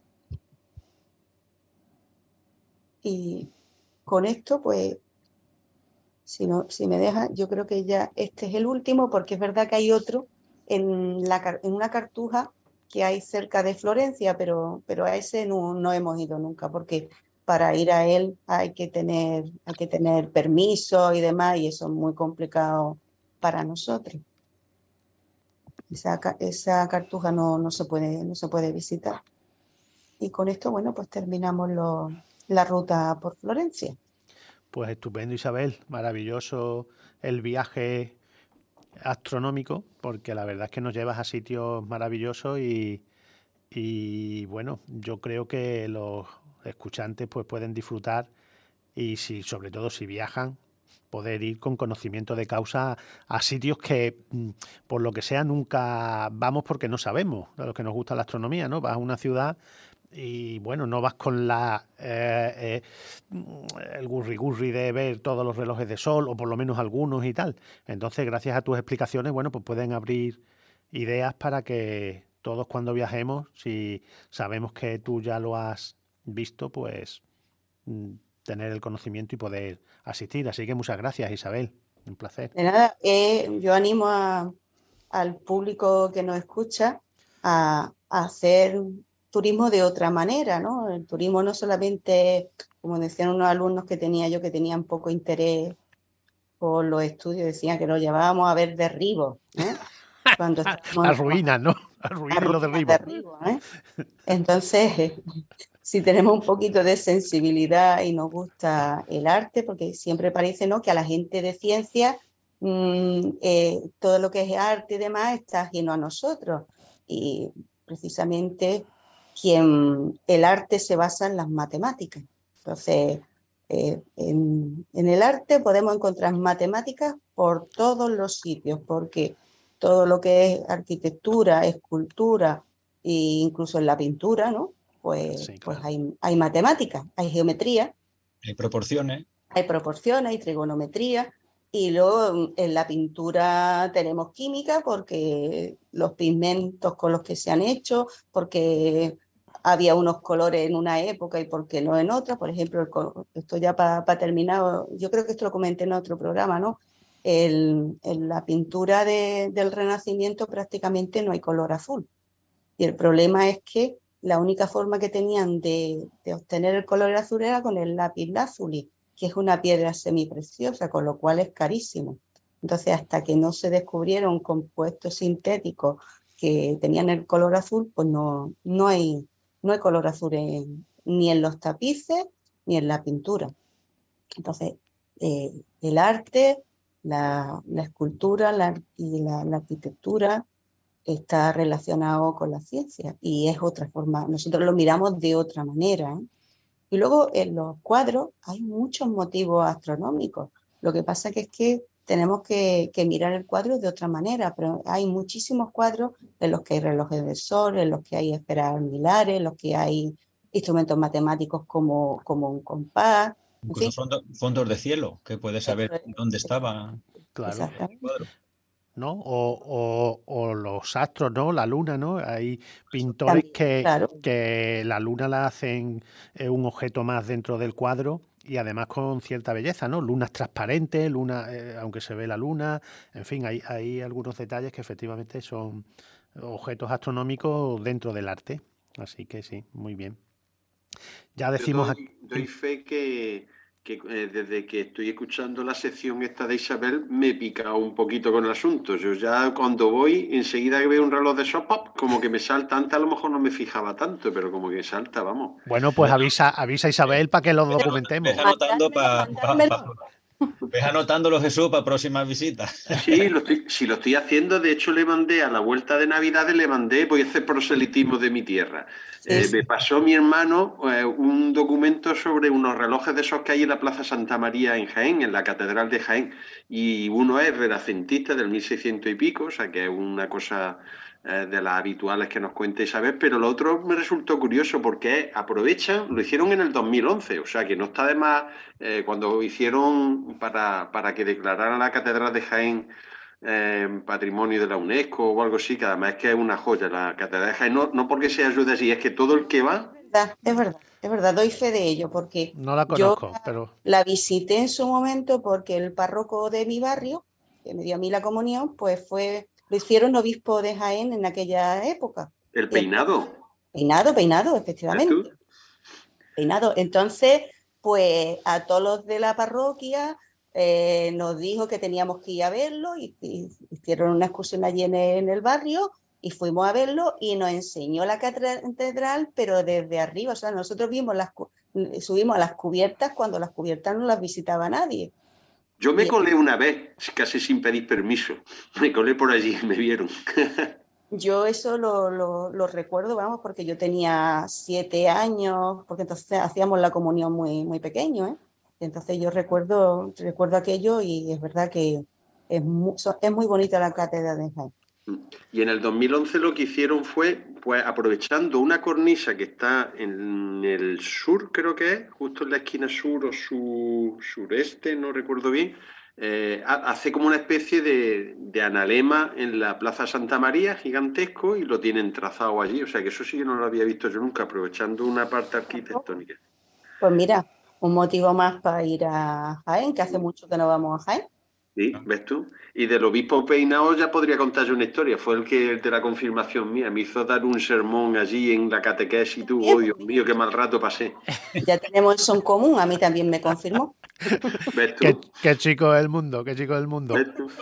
Y con esto, pues, si, no, si me deja, yo creo que ya este es el último, porque es verdad que hay otro en, la, en una cartuja que hay cerca de Florencia, pero, pero a ese no, no hemos ido nunca, porque para ir a él hay que tener, hay que tener permiso y demás, y eso es muy complicado para nosotros. Esa, esa cartuja no, no, se puede, no se puede visitar. Y con esto, bueno, pues terminamos lo, la ruta por Florencia. Pues estupendo, Isabel. Maravilloso el viaje astronómico, porque la verdad es que nos llevas a sitios maravillosos y, y bueno, yo creo que los escuchantes pues pueden disfrutar y si, sobre todo si viajan, poder ir con conocimiento de causa a sitios que, por lo que sea, nunca vamos porque no sabemos, a los que nos gusta la astronomía, ¿no? Vas a una ciudad y, bueno, no vas con la eh, eh, el gurri gurri de ver todos los relojes de sol, o por lo menos algunos y tal. Entonces, gracias a tus explicaciones, bueno, pues pueden abrir ideas para que todos cuando viajemos, si sabemos que tú ya lo has visto, pues tener el conocimiento y poder asistir. Así que muchas gracias, Isabel. Un placer. De nada, eh, yo animo a, al público que nos escucha a, a hacer turismo de otra manera, ¿no? El turismo no solamente, como decían unos alumnos que tenía yo, que tenían poco interés por los estudios, decían que lo llevábamos a ver derribos, ¿eh? Cuando estábamos Las ruinas, ¿no? Las ruinas y los derribos. derribos, ¿eh? Entonces, si tenemos un poquito de sensibilidad y nos gusta el arte, porque siempre parece, ¿no?, que a la gente de ciencia mmm, eh, todo lo que es arte y demás está ajeno a nosotros. Y precisamente quien, el arte se basa en las matemáticas. Entonces, eh, en, en el arte podemos encontrar matemáticas por todos los sitios, porque todo lo que es arquitectura, escultura e incluso en la pintura, ¿no?, pues, Sí, claro. pues hay, hay matemáticas, hay geometría, Hay proporciones. hay proporciones, hay trigonometría, y luego en la pintura tenemos química porque los pigmentos con los que se han hecho, porque había unos colores en una época y porque no en otra. Por ejemplo, el, esto ya para pa terminar, yo creo que esto lo comenté en otro programa, ¿no? El, en la pintura de, del Renacimiento prácticamente no hay color azul. Y el problema es que la única forma que tenían de, de obtener el color azul era con el lápiz lazuli, que es una piedra semipreciosa, con lo cual es carísimo. Entonces, hasta que no se descubrieron compuestos sintéticos que tenían el color azul, pues no, no, hay, no hay color azul en, ni en los tapices ni en la pintura. Entonces, eh, el arte, la, la escultura la, y la, la arquitectura está relacionado con la ciencia y es otra forma, nosotros lo miramos de otra manera, ¿eh? Y luego en los cuadros hay muchos motivos astronómicos. Lo que pasa que es que tenemos que, que mirar el cuadro de otra manera, pero hay muchísimos cuadros en los que hay relojes del sol, en los que hay esferas almilares, en los que hay instrumentos matemáticos como, como un compás. Incluso En fin, fondo, fondos de cielo, que puedes saber dónde estaba Claro. el cuadro. ¿No? O, o, o los astros, ¿no? La luna, ¿no? Hay pintores también, que, claro. que la luna la hacen eh, un objeto más dentro del cuadro y además con cierta belleza, ¿no? Lunas transparentes, luna, eh, aunque se ve la luna, en fin, hay, hay algunos detalles que efectivamente son objetos astronómicos dentro del arte. Así que sí, muy bien. Ya decimos Yo aquí... doy, doy fe que, que eh, desde que estoy escuchando la sección esta de Isabel me he picado un poquito con el asunto. Yo ya cuando voy, enseguida que veo un reloj de esos, pop, como que me salta. Antes a lo mejor no me fijaba tanto, pero como que salta, vamos. Bueno, pues avisa, avisa a Isabel para que lo Ves documentemos. anotando, para Mandármelo, pa, pa, ves anotándolo, Jesús, para próximas visitas. Sí, lo estoy, si lo estoy haciendo. De hecho, le mandé a la vuelta de Navidades, le mandé, voy a hacer proselitismo de mi tierra. Sí, Eh, sí. me pasó mi hermano eh, un documento sobre unos relojes de esos que hay en la Plaza Santa María en Jaén, en la Catedral de Jaén. Y uno es renacentista del mil seiscientos y pico, o sea que es una cosa eh, de las habituales que nos cuenta Isabel, pero lo otro me resultó curioso porque aprovechan, lo hicieron en el dos mil once, o sea que no está de más eh, cuando hicieron para, para que declararan la Catedral de Jaén eh, patrimonio de la UNESCO o algo así, que además es que es una joya la Catedral de Jaén, no, no porque sea ayuda así, es que todo el que va... Es verdad, es verdad, es verdad, doy fe de ello, porque No la yo conozco, pero... la visité en su momento porque el párroco de mi barrio, que me dio a mí la comunión, pues fue, lo hicieron obispo de Jaén en aquella época. El Y entonces, peinado, peinado, peinado, ¿ves tú? efectivamente, peinado. Entonces, pues a todos los de la parroquia eh, nos dijo que teníamos que ir a verlo y, y hicieron una excursión allí en el, en el barrio y fuimos a verlo y nos enseñó la catedral, pero desde arriba. O sea, nosotros vimos las, subimos a las cubiertas cuando las cubiertas no las visitaba nadie. Yo me Y colé una vez, casi sin pedir permiso, me colé por allí y me vieron. yo eso lo, lo, lo recuerdo, vamos, porque yo tenía siete años, porque entonces hacíamos la comunión muy, muy pequeño, ¿eh? Entonces yo recuerdo, recuerdo aquello y es verdad que es muy, es muy bonita la cátedra de Jaén. Y en el dos mil once lo que hicieron fue, pues aprovechando una cornisa que está en el sur, creo que es, justo en la esquina sur o su, sureste, no recuerdo bien, eh, hace como una especie de, de analema en la Plaza Santa María, gigantesco, y lo tienen trazado allí. O sea que eso sí que no lo había visto yo nunca, aprovechando una parte arquitectónica. Pues mira, un motivo más para ir a Jaén, que hace mucho que no vamos a Jaén. Sí, ¿ves tú? Y del obispo peinado ya podría contar yo una historia. Fue el que el de la confirmación mía. Me hizo dar un sermón allí en la catequesis. Tú, oh Dios mío, qué mal rato pasé. Ya tenemos eso en común, a mí también me confirmó. ¿Ves Qué, tú? qué chico del mundo, qué chico del mundo. ¿Ves tú?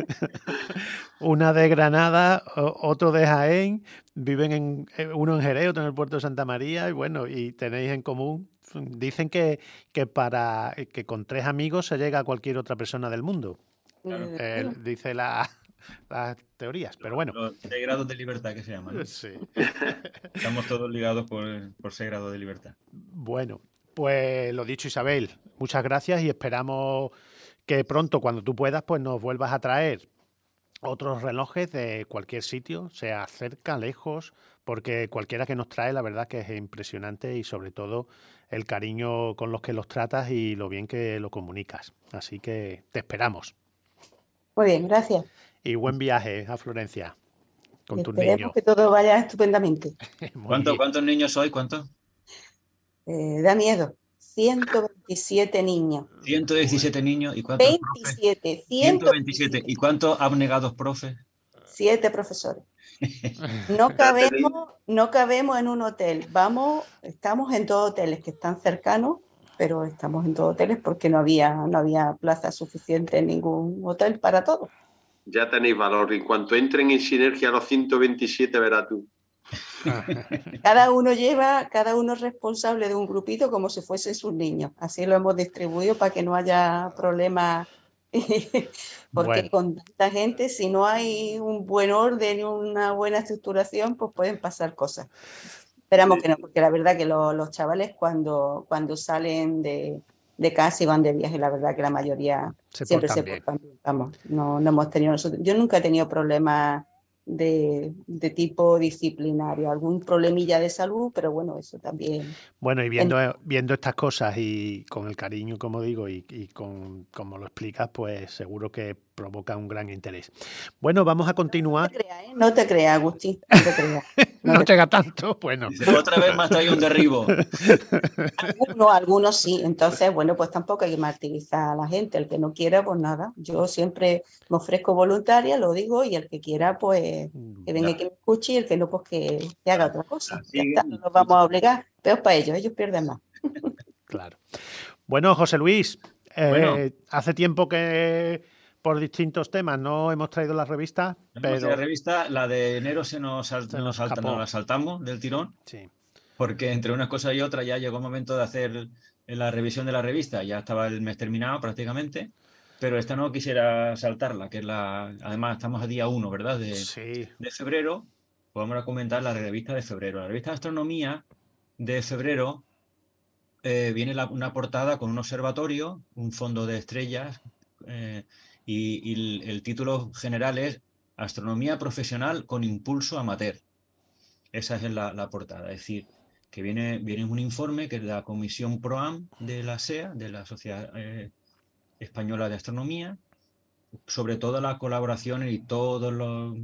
Una de Granada, o- otro de Jaén, viven en eh, uno en Jerez, otro en el puerto de Santa María, y bueno, y tenéis en común. Dicen que, que para que con tres amigos se llega a cualquier otra persona del mundo. Claro. Eh, Eh, bueno, dice la- las teorías, pero bueno. Los seis grados de libertad que se llaman, ¿no? Sí. Estamos todos ligados por, por seis grados de libertad. Bueno, pues lo dicho, Isabel, muchas gracias y esperamos que pronto, cuando tú puedas, pues nos vuelvas a traer otros relojes de cualquier sitio, sea cerca, lejos, porque cualquiera que nos trae, la verdad que es impresionante y sobre todo el cariño con los que los tratas y lo bien que lo comunicas. Así que te esperamos. muy bien, gracias. Y buen viaje a Florencia con tus Esperemos niños. que todo vaya estupendamente. Muy ¿Cuánto- bien. ¿Cuántos niños sois? ¿Cuántos? Eh, da miedo. ciento veintisiete niños. ciento diecisiete niños. ¿Y cuántos profes? veintisiete, ciento veintisiete. ciento veintisiete. ¿Y cuántos abnegados profes? Siete profesores. No Ya tenéis, cabemos, no cabemos en un hotel. Vamos, estamos en dos hoteles que están cercanos, pero estamos en dos hoteles porque no había, no había plaza suficiente en ningún hotel para todos. ya tenéis valor. En cuanto entren en sinergia los ciento veintisiete, verás tú. Cada uno lleva, cada uno es responsable de un grupito como si fuesen sus niños. Así lo hemos distribuido para que no haya problemas. Porque Bueno. con tanta gente, si no hay un buen orden y una buena estructuración, pues pueden pasar cosas. Esperamos Sí. que no, porque la verdad que lo- los chavales cuando, cuando salen de, de casa y van de viaje, la verdad que la mayoría Se siempre portan se bien. portan bien. Vamos, no, no hemos tenido nosotros. Yo nunca he tenido problemas de, de tipo disciplinario, algún problemilla de salud, pero bueno, eso también. Bueno, y En- viendo, viendo estas cosas y con el cariño, como digo, y, y con como lo explicas, pues seguro que provoca un gran interés. Bueno, vamos a No continuar. te creas, ¿eh? No te creas, Agustín, no te creas. No No te- llega tanto, bueno. Dice, otra vez me has traído un derribo. Algunos, algunos sí, entonces, bueno, pues tampoco hay que martirizar a la gente. El que no quiera, pues nada. Yo siempre me ofrezco voluntaria, lo digo, y el que quiera, pues que venga y que me escuche, y el que no, pues que, que haga otra cosa. Ya Sigue está, y- no los vamos a obligar. Peor para ellos, ellos pierden más. Claro. Bueno, José Luis, eh, Bueno. hace tiempo que por distintos temas no hemos traído las revistas, No hemos tenido pero revista, la de enero se nos, sal- se nos nos salta, escapó. nos la saltamos del tirón, Sí. porque entre unas cosas y otras ya llegó el momento de hacer la revisión de la revista, ya estaba el mes terminado prácticamente, pero esta no quisiera saltarla, que es la, además estamos a día uno, ¿verdad? De, Sí. de febrero, pues vamos a comentar la revista de febrero. La revista de astronomía de febrero eh, viene la- una portada con un observatorio, un fondo de estrellas, eh, y, y el, el título general es Astronomía profesional con impulso amateur. Esa es la, la portada, es decir, que viene, viene un informe que es de la Comisión PROAM de la S E A, de la Sociedad eh, Española de Astronomía, sobre toda la colaboración y todos los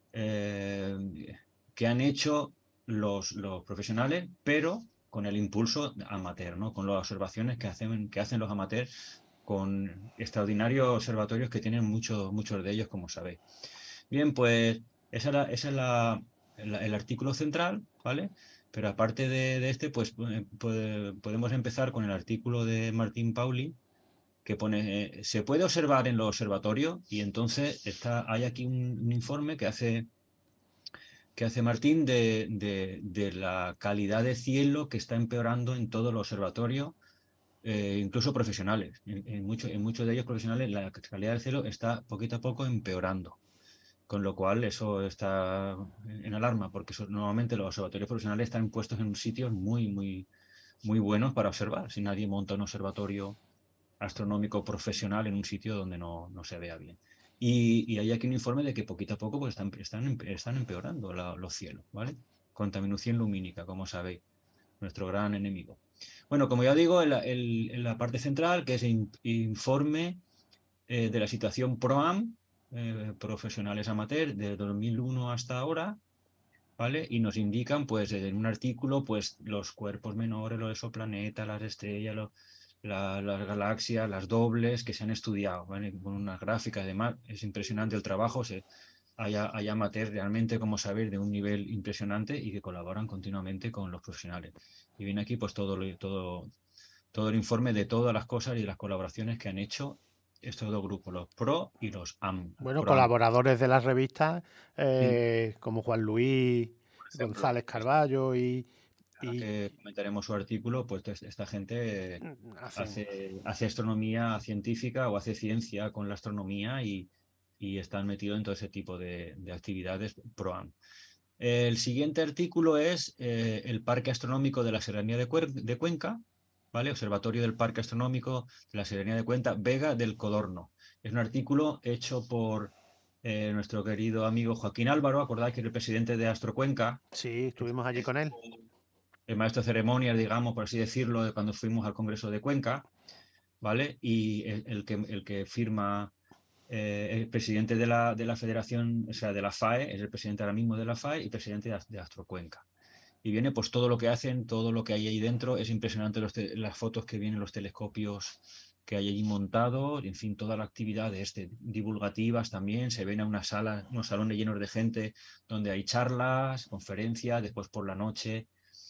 eh, que han hecho los, los profesionales, pero con el impulso amateur, ¿no? Con las observaciones que hacen, que hacen los amateurs con extraordinarios observatorios que tienen muchos, muchos de ellos, como sabéis. Bien, pues ese esa es la, el, el artículo central, ¿vale? Pero aparte de, de este, pues eh, puede, podemos empezar con el artículo de Martín Pauli, que pone, eh, se puede observar en los observatorios, y entonces está, hay aquí un, un informe que hace, que hace Martín de, de, de la calidad de cielo que está empeorando en todos los observatorios, eh, incluso profesionales. En, en, mucho, en muchos de ellos profesionales la calidad del cielo está poquito a poco empeorando. Con lo cual eso está en alarma, porque eso, normalmente los observatorios profesionales están puestos en sitios muy, muy, muy buenos para observar. Si nadie monta un observatorio astronómico profesional en un sitio donde no, no se vea bien. Y, y hay aquí un informe de que poquito a poco pues, están, están, están empeorando la, los cielos, ¿vale? Contaminación lumínica, como sabéis, nuestro gran enemigo. Bueno, como ya digo, en la, el, en la parte central, que es in, informe eh, de la situación PROAM, eh, profesionales amateur, de dos mil uno hasta ahora, ¿vale? Y nos indican, pues, en un artículo, pues, los cuerpos menores, los exoplanetas, las estrellas, los, la, las galaxias, las dobles que se han estudiado, ¿vale? Con unas gráficas, además, es impresionante el trabajo. Se, hay, hay amateurs realmente, como saber, de un nivel impresionante y que colaboran continuamente con los profesionales. Y viene aquí pues todo, todo, todo el informe de todas las cosas y las colaboraciones que han hecho estos dos grupos, los Pro y los A M. Bueno, Pro A M. colaboradores de las revistas Sí, eh, como Juan Luis por ejemplo, González Carballo y, ahora y que comentaremos su artículo, pues esta gente hacen... hace, hace astronomía científica o hace ciencia con la astronomía y, y están metidos en todo ese tipo de, de actividades pro A M. El siguiente artículo es eh, el Parque Astronómico de la Serranía de, Cuer de Cuenca, ¿vale? Observatorio del Parque Astronómico de la Serranía de Cuenca, Vega del Codorno. Es un artículo hecho por eh, nuestro querido amigo Joaquín Álvaro, acordáis que era el presidente de Astrocuenca, Sí, estuvimos allí con él. el maestro de ceremonias, digamos, por así decirlo, de cuando fuimos al Congreso de Cuenca, ¿vale? Y el, el, que, el que firma eh, el presidente de la, de la federación, o sea, de la F A E, es el presidente ahora mismo de la F A E y presidente de, de Astrocuenca. Y viene pues todo lo que hacen, todo lo que hay ahí dentro. Es impresionante los las fotos que vienen, los telescopios que hay allí montados, en fin, todas las actividades este, divulgativas también. Se ven a una sala, unos salones llenos de gente donde hay charlas, conferencias, después por la noche.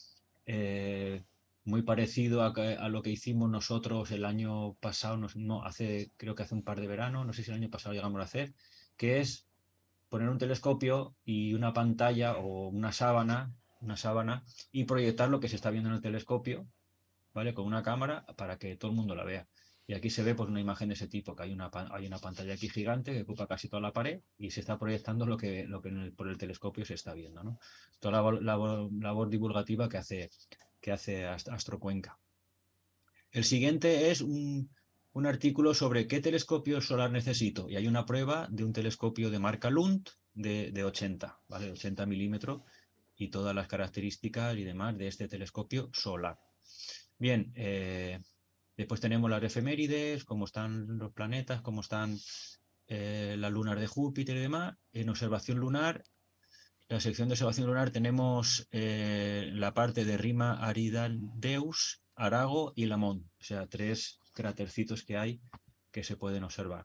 Eh, muy parecido a, a, lo que hicimos nosotros el año pasado, no, no, hace, creo que hace un par de veranos, no sé si el año pasado llegamos a hacer, que es poner un telescopio y una pantalla o una sábana, una sábana y proyectar lo que se está viendo en el telescopio, ¿vale? Con una cámara para que todo el mundo la vea. Y aquí se ve pues una imagen de ese tipo, que hay una, hay una pantalla aquí gigante que ocupa casi toda la pared y se está proyectando lo que, lo que en el, por el telescopio se está viendo, ¿no? Toda la labor, labor divulgativa que hace, que hace Astrocuenca. El siguiente es un, un artículo sobre qué telescopio solar necesito. Y hay una prueba de un telescopio de marca Lund de, de ochenta, ¿vale? ochenta milímetros y todas las características y demás de este telescopio solar. Bien, eh, después tenemos las efemérides, cómo están los planetas, cómo están eh, las lunas de Júpiter y demás. En observación lunar, la sección de observación lunar tenemos eh, la parte de Rima Aridadeus, Arago y Lamont, o sea, tres crátercitos que hay que se pueden observar.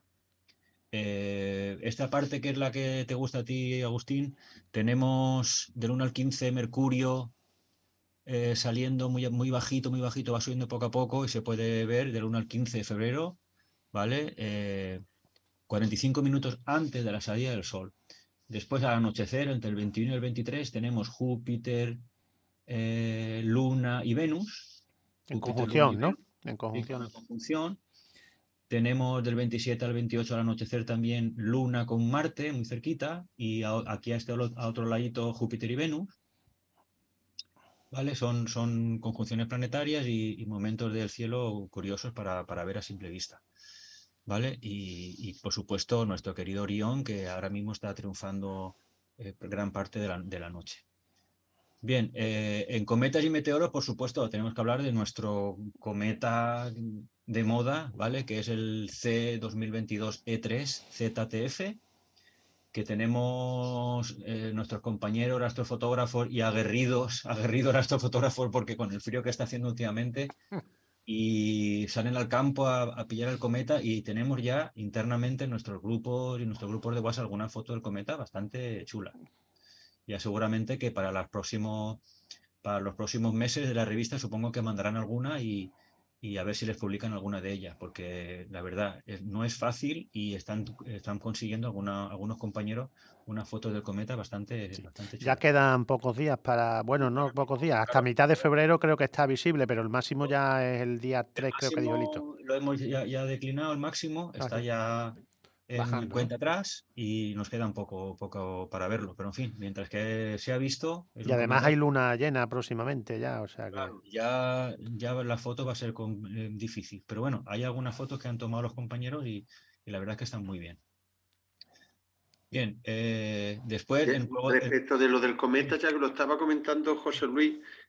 Eh, esta parte que es la que te gusta a ti, Agustín, tenemos del uno al quince Mercurio eh, saliendo muy, muy bajito, muy bajito, va subiendo poco a poco y se puede ver del uno al quince de febrero, ¿vale? Eh, cuarenta y cinco minutos antes de la salida del Sol. Después, al anochecer, entre el veintiuno y el veintitrés, tenemos Júpiter, eh, Luna y Venus. En Júpiter, Luna y conjunción, ¿no? Venus, En sí, con conjunción. una conjunción. Tenemos del veintisiete al veintiocho al anochecer también Luna con Marte, muy cerquita, y a, aquí a este a otro ladito Júpiter y Venus. ¿Vale? Son, son conjunciones planetarias y, y momentos del cielo curiosos para, para ver a simple vista. ¿Vale? Y, y, por supuesto nuestro querido Orión, que ahora mismo está triunfando eh, gran parte de la, de la noche. Bien, eh, en cometas y meteoros, por supuesto, tenemos que hablar de nuestro cometa de moda, ¿vale? Que es el C dos mil veintidós E tres Z T F, que tenemos eh, nuestros compañeros astrofotógrafos y aguerridos, aguerridos astrofotógrafos, porque con el frío que está haciendo últimamente, y salen al campo a, a pillar el cometa y tenemos ya internamente en nuestros grupos y nuestros grupos de WhatsApp alguna foto del cometa bastante chula. Ya seguramente que para, las próximos, para los próximos meses de la revista supongo que mandarán alguna y, y a ver si les publican alguna de ellas, porque la verdad es, no es fácil y están, están consiguiendo alguna, algunos compañeros una foto del cometa bastante, Sí. bastante Ya chula. quedan pocos días para, bueno, no pocos días, hasta mitad de febrero creo que está visible, pero el máximo ya es el día El tres, creo que dijo Lito. máximo lo hemos ya, ya declinado, el máximo Ah, está sí. ya en Bajando, ¿no? cuenta atrás y nos queda un poco, poco para verlo, pero en fin, mientras que se ha visto, es Y un además cometa. hay luna llena próximamente ya, o sea que... Claro, ya, ya la foto va a ser con, eh, difícil, pero bueno, hay algunas fotos que han tomado los compañeros y, y la verdad es que están muy bien. Bien, eh, después en juego... Respecto de lo del cometa, ya que lo estaba comentando José Luis,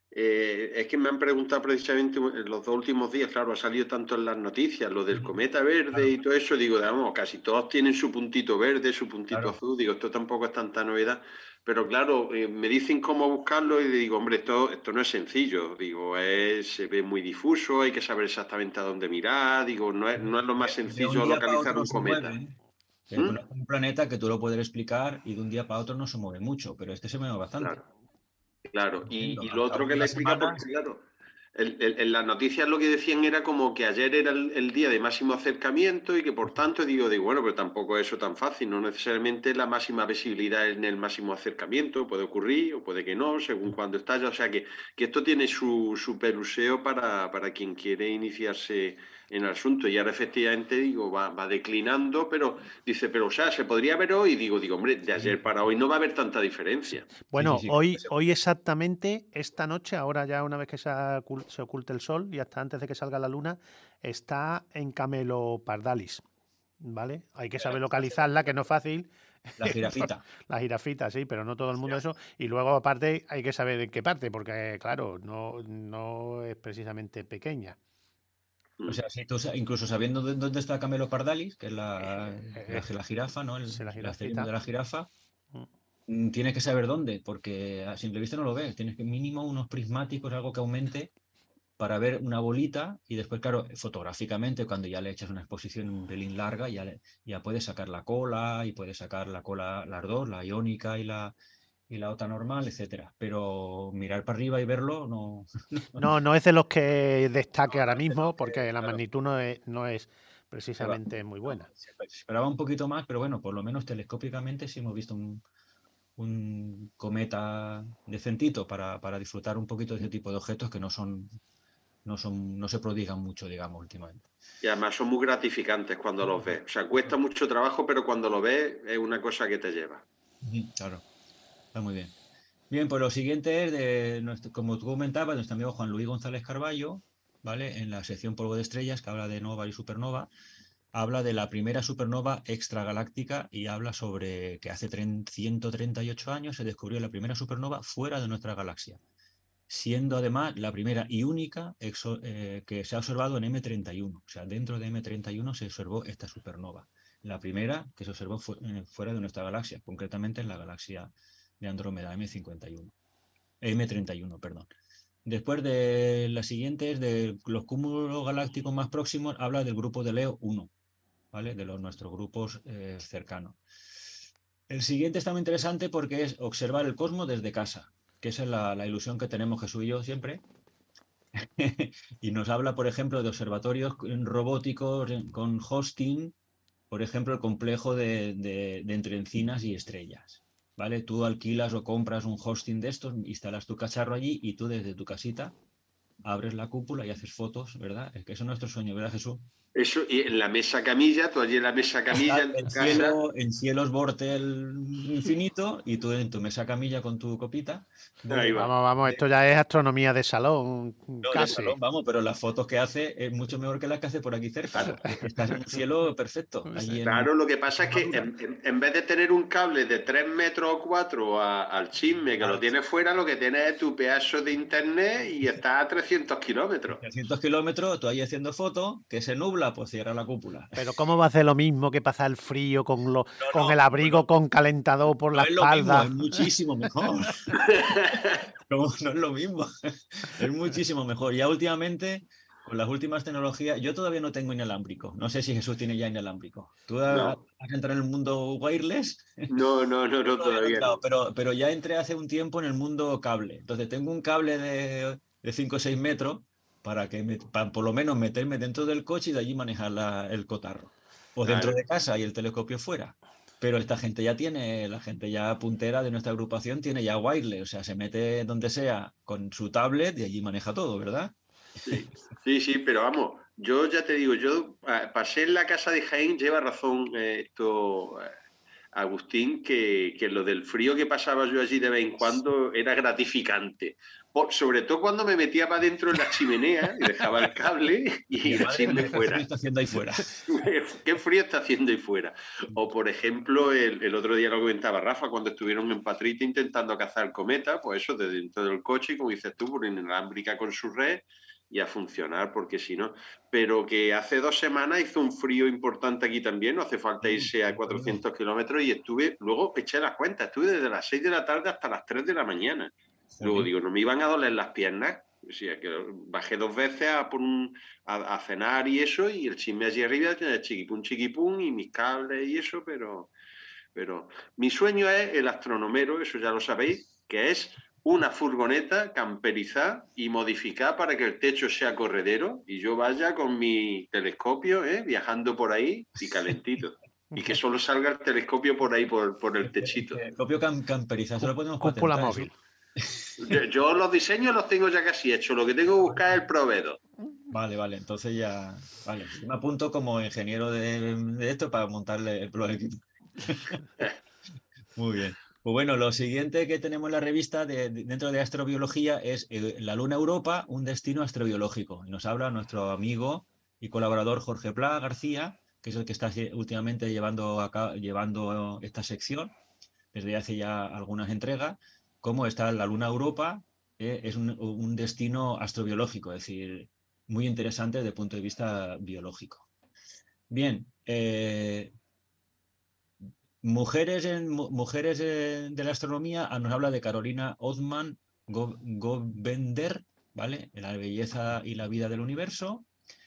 Eh, es que me han preguntado precisamente en los dos últimos días, claro, ha salido tanto en las noticias, lo del cometa verde claro. y todo eso, digo, vamos, casi todos tienen su puntito verde, su puntito claro. azul, digo, esto tampoco es tanta novedad, pero claro, eh, me dicen cómo buscarlo y digo, hombre, esto, esto no es sencillo, digo, es, se ve muy difuso, hay que saber exactamente a dónde mirar, digo, no es, no es lo más sencillo un localizar un cometa. Mueve, ¿eh? ¿Mm? Un planeta que tú lo puedes explicar y de un día para otro no se mueve mucho, pero este se mueve bastante. Claro. Claro, y, y lo otro que le explica, porque claro, el, el, en las noticias lo que decían era como que ayer era el, el día de máximo acercamiento y que por tanto digo, digo, bueno, pero tampoco es eso tan fácil, no necesariamente la máxima visibilidad en el máximo acercamiento, puede ocurrir o puede que no, según cuando estalla, o sea que, que esto tiene su, su peluseo para, para quien quiere iniciarse en el asunto y ahora efectivamente digo, va, va declinando, pero dice, pero o sea, se podría ver hoy, digo, digo, hombre, de ayer para hoy no va a haber tanta diferencia. Bueno, sí, sí, sí. hoy, hoy exactamente, esta noche, ahora ya una vez que se, se oculte el sol y hasta antes de que salga la luna, está en Camelopardalis, ¿vale? Hay que saber localizarla, que no es fácil. La jirafita. La jirafita, sí, pero no todo el mundo eso. Y luego, aparte, hay que saber en qué parte, porque, claro, no, no es precisamente pequeña. O sea, si tú, incluso sabiendo dónde está Camelopardalis, que es la, la, la jirafa, ¿no? El, la la de la jirafa, mm. tienes que saber dónde, porque a simple vista no lo ves. Tienes que mínimo unos prismáticos, algo que aumente para ver una bolita y después, claro, fotográficamente, cuando ya le echas una exposición un pelín larga, ya, le, ya puedes sacar la cola y puedes sacar la cola, las dos, la iónica y la, y la otra normal, etcétera. Pero mirar para arriba y verlo no... No, no es de los que destaque no, ahora mismo, porque la claro. magnitud no es, no es precisamente muy buena. Se esperaba un poquito más, pero bueno, por lo menos telescópicamente sí hemos visto un, un cometa decentito para, para disfrutar un poquito de ese tipo de objetos que no son... No, son, no se prodigan mucho, digamos, últimamente. Y además son muy gratificantes cuando los ves. O sea, cuesta mucho trabajo, pero cuando lo ves es una cosa que te lleva. Claro, está muy bien. Bien, pues lo siguiente es, de nuestro, como tú comentabas, nuestro amigo Juan Luis González Carballo, ¿vale? En la sección Polvo de Estrellas, que habla de nova y supernova, habla de la primera supernova extragaláctica y habla sobre que hace ciento treinta y ocho años se descubrió la primera supernova fuera de nuestra galaxia, siendo además la primera y única exo, eh, que se ha observado en eme treinta y uno. O sea, dentro de eme treinta y uno se observó esta supernova. La primera que se observó fu eh, fuera de nuestra galaxia, concretamente en la galaxia de Andrómeda, eme cincuenta y uno. eme treinta y uno, perdón. Después de la siguiente es de los cúmulos galácticos más próximos, habla del grupo de Leo uno, ¿vale? De los nuestros grupos eh, cercanos. El siguiente está muy interesante porque es observar el cosmos desde casa, que esa es la, la ilusión que tenemos Jesús y yo siempre. Y nos habla, por ejemplo, de observatorios robóticos con hosting, por ejemplo, el complejo de, de, de entre encinas y estrellas, ¿vale? Tú alquilas o compras un hosting de estos, instalas tu cacharro allí y tú desde tu casita abres la cúpula y haces fotos, ¿verdad? Es que eso es nuestro sueño, ¿verdad, Jesús? Eso, y en la mesa camilla, tú allí en la mesa camilla en tu en casa. Cielo, en cielos vortel infinito y tú en tu mesa camilla con tu copita. Ahí va. Vamos, vamos, esto ya es astronomía de salón, no, casi. De salón, vamos, pero las fotos que hace es mucho mejor que las que hace por aquí cerca. Estás en un cielo perfecto. Allí claro, en... lo que pasa es que en, en, en vez de tener un cable de tres metros o cuatro a, al chisme que claro. lo tienes fuera, lo que tienes es tu pedazo de internet y está a trescientos kilómetros. trescientos kilómetros, tú ahí haciendo fotos, que se nubla, pues cierra la cúpula. Pero ¿cómo va a hacer lo mismo que pasar el frío con, lo, no, con no, el abrigo, no, con calentador por no la es espalda? Lo mismo, es muchísimo mejor. no, no es lo mismo. Es muchísimo mejor. Ya últimamente, con las últimas tecnologías, yo todavía no tengo inalámbrico. No sé si Jesús tiene ya inalámbrico. ¿Tú has entrado en el mundo wireless? No, no, no, no todavía no. Pero, pero ya entré hace un tiempo en el mundo cable. Entonces tengo un cable de, de cinco o seis metros para que me, para por lo menos meterme dentro del coche y de allí manejar la, el cotarro. O dentro claro. de casa y el telescopio fuera. Pero esta gente ya tiene, la gente ya puntera de nuestra agrupación tiene ya wireless, o sea, se mete donde sea con su tablet y allí maneja todo, ¿verdad? Sí, sí, sí, pero vamos, yo ya te digo, yo pasé en la casa de Jaén, lleva razón eh, esto... Eh, Agustín, que, que lo del frío que pasaba yo allí de vez en cuando era gratificante. Por, sobre todo cuando me metía para adentro en la chimenea y dejaba el cable y el chisme fuera. ¿Qué está haciendo ahí fuera? ¿Qué frío está haciendo ahí fuera? O, por ejemplo, el, el otro día lo comentaba Rafa, cuando estuvieron en Patrita intentando cazar cometa, pues eso, de dentro del coche, y como dices tú, por inalámbrica con su red, y a funcionar, porque si no... Pero que hace dos semanas hizo un frío importante aquí también, no hace falta irse a cuatrocientos kilómetros, y estuve, luego eché las cuentas, estuve desde las seis de la tarde hasta las tres de la mañana. Luego digo, no me iban a doler las piernas, o sea, que bajé dos veces a, por un, a, a cenar y eso, y el chisme allí arriba, chiquipum, chiquipum, y mis cables y eso, pero, pero mi sueño es el astronomero, eso ya lo sabéis, que es una furgoneta camperizada y modificada para que el techo sea corredero y yo vaya con mi telescopio, ¿eh? Viajando por ahí y calentito. Y que solo salga el telescopio por ahí, por, por el techito. El telescopio cam camperizado, eso lo podemos patentar. Cúpula móvil. Yo, yo los diseños los tengo ya casi hechos, lo que tengo que buscar es el proveedor. Vale, vale, entonces ya... Vale, yo me apunto como ingeniero de, de esto para montarle el equipo. Muy bien. Pues bueno, lo siguiente que tenemos en la revista de, de, dentro de astrobiología es eh, la Luna Europa, un destino astrobiológico. Y nos habla nuestro amigo y colaborador Jorge Pla García, que es el que está últimamente llevando, acá, llevando esta sección desde hace ya algunas entregas. Cómo está la Luna Europa, eh, es un, un destino astrobiológico, es decir, muy interesante desde el punto de vista biológico. Bien, eh, Mujeres, en, mujeres de la astronomía, nos habla de Carolina Othman Govender, ¿vale? La belleza y la vida del universo.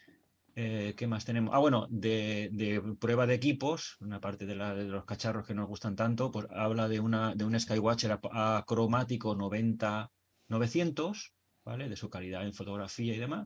Eh, ¿Qué más tenemos? Ah, bueno, de, de prueba de equipos, una parte de, la, de los cacharros que nos gustan tanto, pues habla de, una, de un Skywatcher acromático noventa novecientos, ¿vale? De su calidad en fotografía y demás.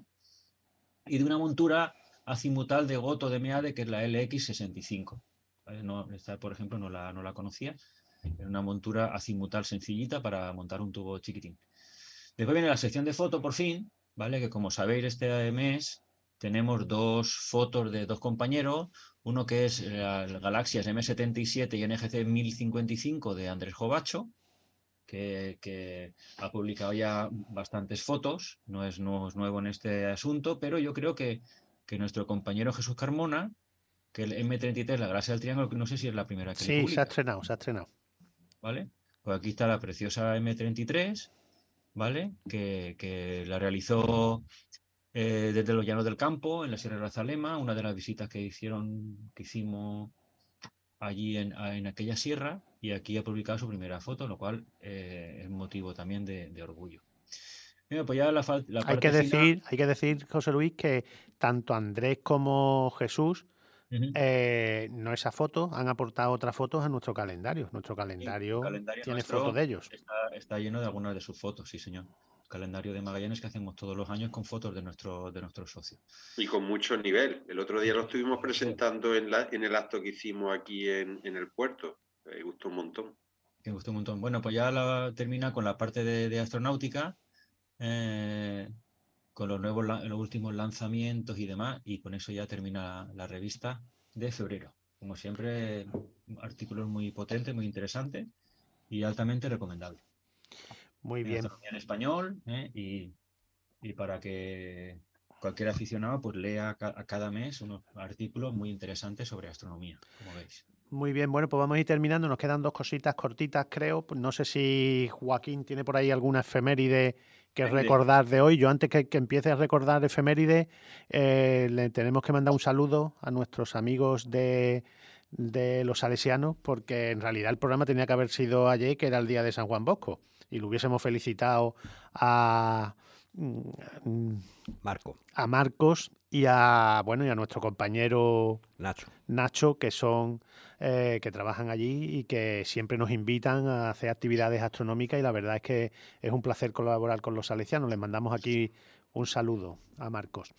Y de una montura azimutal de Goto de Meade, que es la L X sesenta y cinco. No, esta, por ejemplo, no la, no la conocía. Era una montura azimutal sencillita para montar un tubo chiquitín. Después viene la sección de foto, por fin, ¿vale? Que como sabéis, este mes tenemos dos fotos de dos compañeros. Uno que es las Galaxias M setenta y siete y N G C mil cincuenta y cinco de Andrés Jovacho, que, que ha publicado ya bastantes fotos. No es, no es nuevo en este asunto, pero yo creo que, que nuestro compañero Jesús Carmona, que el M treinta y tres, la Galaxia del Triángulo, que no sé si es la primera que sí, publica. Se ha estrenado, se ha estrenado. ¿Vale? Pues aquí está la preciosa M treinta y tres, ¿vale? Que, que la realizó eh, desde los Llanos del Campo, en la Sierra de Grazalema, una de las visitas que hicieron, que hicimos allí en, en aquella sierra, y aquí ha publicado su primera foto, lo cual eh, es motivo también de, de orgullo. Mira, pues ya la, la hay, que decir, final... hay que decir, José Luis, que tanto Andrés como Jesús, Uh-huh. Eh, no esa foto, han aportado otras fotos a nuestro calendario. Nuestro calendario, sí, calendario tiene fotos de ellos. Está, está lleno de algunas de sus fotos, sí, señor. El calendario de Magallanes que hacemos todos los años con fotos de nuestro de nuestros socios. Y con mucho nivel. El otro día lo estuvimos presentando en, la, en el acto que hicimos aquí en, en el puerto. Me gustó un montón. Me gustó un montón. Bueno, pues ya la, termina con la parte de, de astronáutica. Eh, con los nuevos los últimos lanzamientos y demás, y con eso ya termina la, la revista de febrero. Como siempre, artículos muy potentes, muy interesantes y altamente recomendables. Muy bien. En español, ¿eh? y, y para que cualquier aficionado pues lea ca a cada mes unos artículos muy interesantes sobre astronomía, como veis. Muy bien, bueno, pues vamos a ir terminando. Nos quedan dos cositas cortitas, creo. No sé si Joaquín tiene por ahí alguna efeméride que recordar de hoy. Yo antes que, que empiece a recordar efeméride, eh, le tenemos que mandar un saludo a nuestros amigos de, de los salesianos, porque en realidad el programa tenía que haber sido ayer, que era el día de San Juan Bosco, y lo hubiésemos felicitado a Marco, a Marcos y a bueno y a nuestro compañero Nacho, Nacho que son eh, que trabajan allí y que siempre nos invitan a hacer actividades astronómicas, y la verdad es que es un placer colaborar con los salesianos. Les mandamos aquí un saludo a Marcos.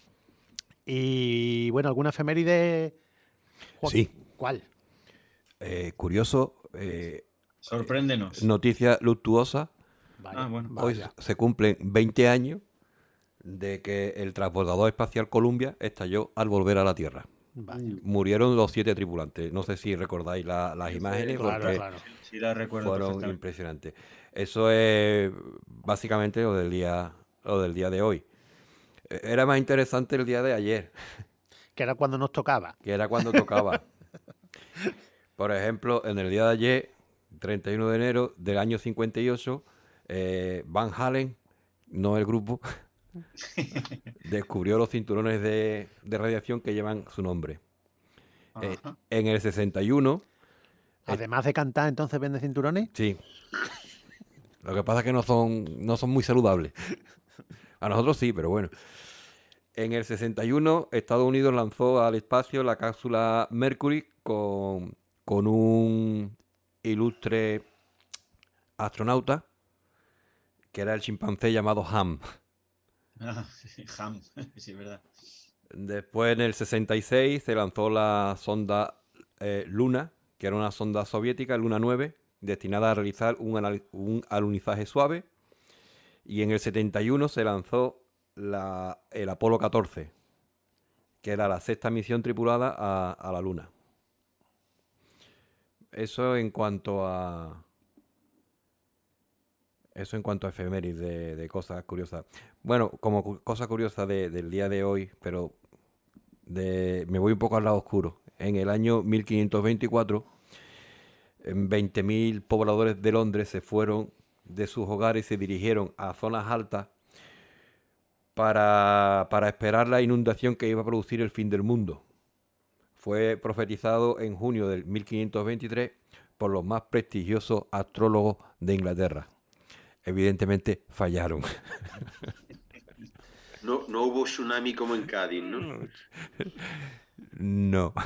Y bueno, ¿alguna efeméride? Sí. ¿Cuál? Eh, curioso. Eh, Sorpréndenos. Noticia luctuosa. Vale, ah, bueno. Hoy vaya. Se cumplen veinte años de que el transbordador espacial Columbia estalló al volver a la Tierra. Vale. Murieron los siete tripulantes. No sé si recordáis la, las Sí, imágenes, Claro, porque claro. Sí, la recuerdo fueron perfectamente. impresionantes. Eso es básicamente lo del día, lo del día de hoy. Eh, Era más interesante el día de ayer, Que era cuando nos tocaba. que era cuando tocaba. Por ejemplo, en el día de ayer, treinta y uno de enero del año cincuenta y ocho, eh, Van Halen, no el grupo, descubrió los cinturones de, de radiación que llevan su nombre. Eh, Ajá. en el sesenta y uno, Además de cantar, entonces vende cinturones. sí. Lo que pasa es que no son, no son muy saludables. A nosotros sí, pero bueno. En el sesenta y uno, Estados Unidos lanzó al espacio la cápsula Mercury con, con un ilustre astronauta que era el chimpancé llamado Ham. Ah, sí, Ham, sí, es verdad. Después, en el sesenta y seis, se lanzó la sonda eh, Luna, que era una sonda soviética, Luna nueve, destinada a realizar un, anal- un alunizaje suave. Y en el setenta y uno se lanzó la, el Apolo catorce, que era la sexta misión tripulada a, a la Luna. Eso en cuanto a... Eso en cuanto a efemérides de, de cosas curiosas. Bueno, como cu- cosa curiosa de- del día de hoy, pero de, me voy un poco al lado oscuro. En el año mil quinientos veinticuatro, en veinte mil pobladores de Londres se fueron de sus hogares y se dirigieron a zonas altas para, para esperar la inundación que iba a producir el fin del mundo. Fue profetizado en junio del mil quinientos veintitrés por los más prestigiosos astrólogos de Inglaterra. Evidentemente fallaron. No, no hubo tsunami como en Cádiz, ¿no? No.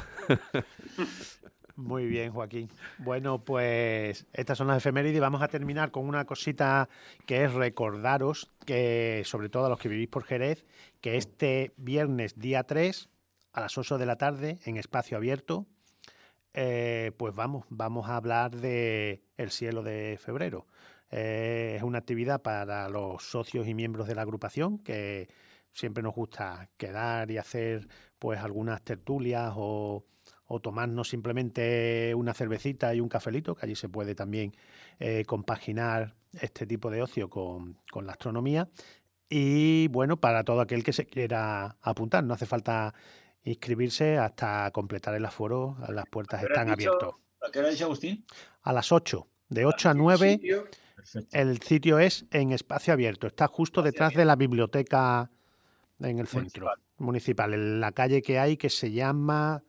Muy bien, Joaquín. Bueno, pues estas son las efemérides y vamos a terminar con una cosita que es recordaros que, sobre todo a los que vivís por Jerez, que este viernes día tres a las ocho de la tarde en espacio abierto, eh, pues vamos, vamos a hablar de el cielo de febrero. Eh, es una actividad para los socios y miembros de la agrupación que siempre nos gusta quedar y hacer pues algunas tertulias o, o tomarnos simplemente una cervecita y un cafelito, que allí se puede también eh, compaginar este tipo de ocio con, con la astronomía. Y bueno, para todo aquel que se quiera apuntar, no hace falta inscribirse hasta completar el aforo, las puertas ¿Qué hora has están dicho? abiertas. ¿A qué hora has dicho, Agustín? A las ocho, de ocho a nueve, Sitio, Perfecto. el sitio es en espacio abierto, está justo Espacio detrás de la biblioteca en el centro Municipal. municipal, en la calle que hay que se llama,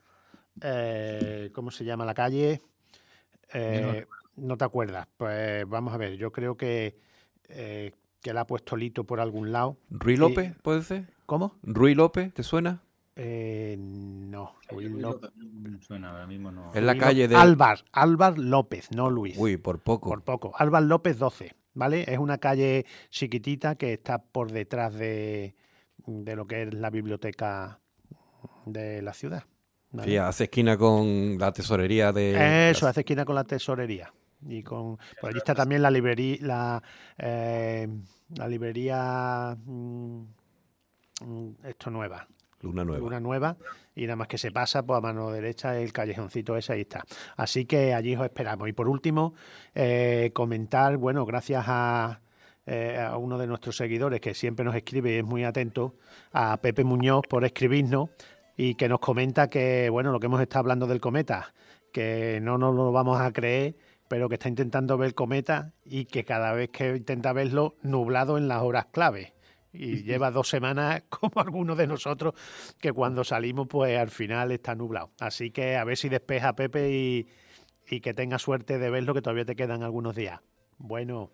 eh, ¿cómo se llama la calle? Eh, no te acuerdas, pues vamos a ver, yo creo que, eh, que la ha puesto Lito por algún lado. ¿Ruy Y- López, puede ser? ¿Cómo? ¿Ruy López, te suena? Eh, no, Luis Luis López. López, no me suena, ahora mismo no. Es la Luis calle López. de... Álvar, Álvar López, no Luis. Uy, por poco. Por poco. Álvar López doce, ¿vale? Es una calle chiquitita que está por detrás de, de lo que es la biblioteca de la ciudad. ¿vale? Sí, hace esquina con la tesorería de... Eso, hace esquina con la tesorería. Y con por allí está también la librería, la, eh, la librería mm, mm, esto nueva. Luna Nueva. Una nueva, y nada más que se pasa, pues a mano derecha el callejoncito ese, ahí está. Así que allí os esperamos. Y por último, eh, comentar, bueno, gracias a, eh, a uno de nuestros seguidores que siempre nos escribe y es muy atento, a Pepe Muñoz por escribirnos y que nos comenta que, bueno, lo que hemos estado hablando del cometa, que no nos lo vamos a creer, pero que está intentando ver el cometa y que cada vez que intenta verlo, nublado en las horas clave. Y lleva dos semanas, como algunos de nosotros, que cuando salimos, pues al final está nublado. Así que a ver si despeja Pepe y, y que tenga suerte de verlo, que todavía te quedan algunos días. Bueno,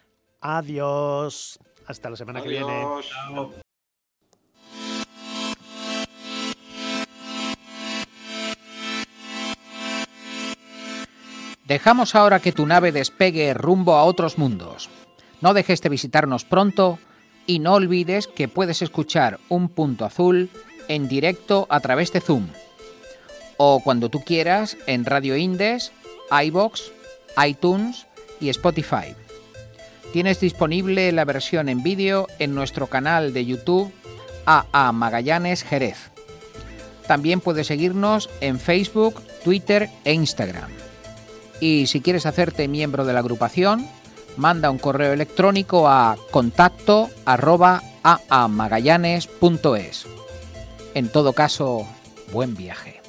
adiós. Hasta la semana que viene. Adiós. Dejamos ahora que tu nave despegue rumbo a otros mundos. No dejes de visitarnos pronto y no olvides que puedes escuchar Un Punto Azul en directo a través de Zoom o cuando tú quieras en Radio Indes, iVoox, iTunes y Spotify. Tienes disponible la versión en vídeo en nuestro canal de YouTube A A Magallanes Jerez. También puedes seguirnos en Facebook, Twitter e Instagram. Y si quieres hacerte miembro de la agrupación, manda un correo electrónico a contacto arroba aamagallanes punto es. En todo caso, buen viaje.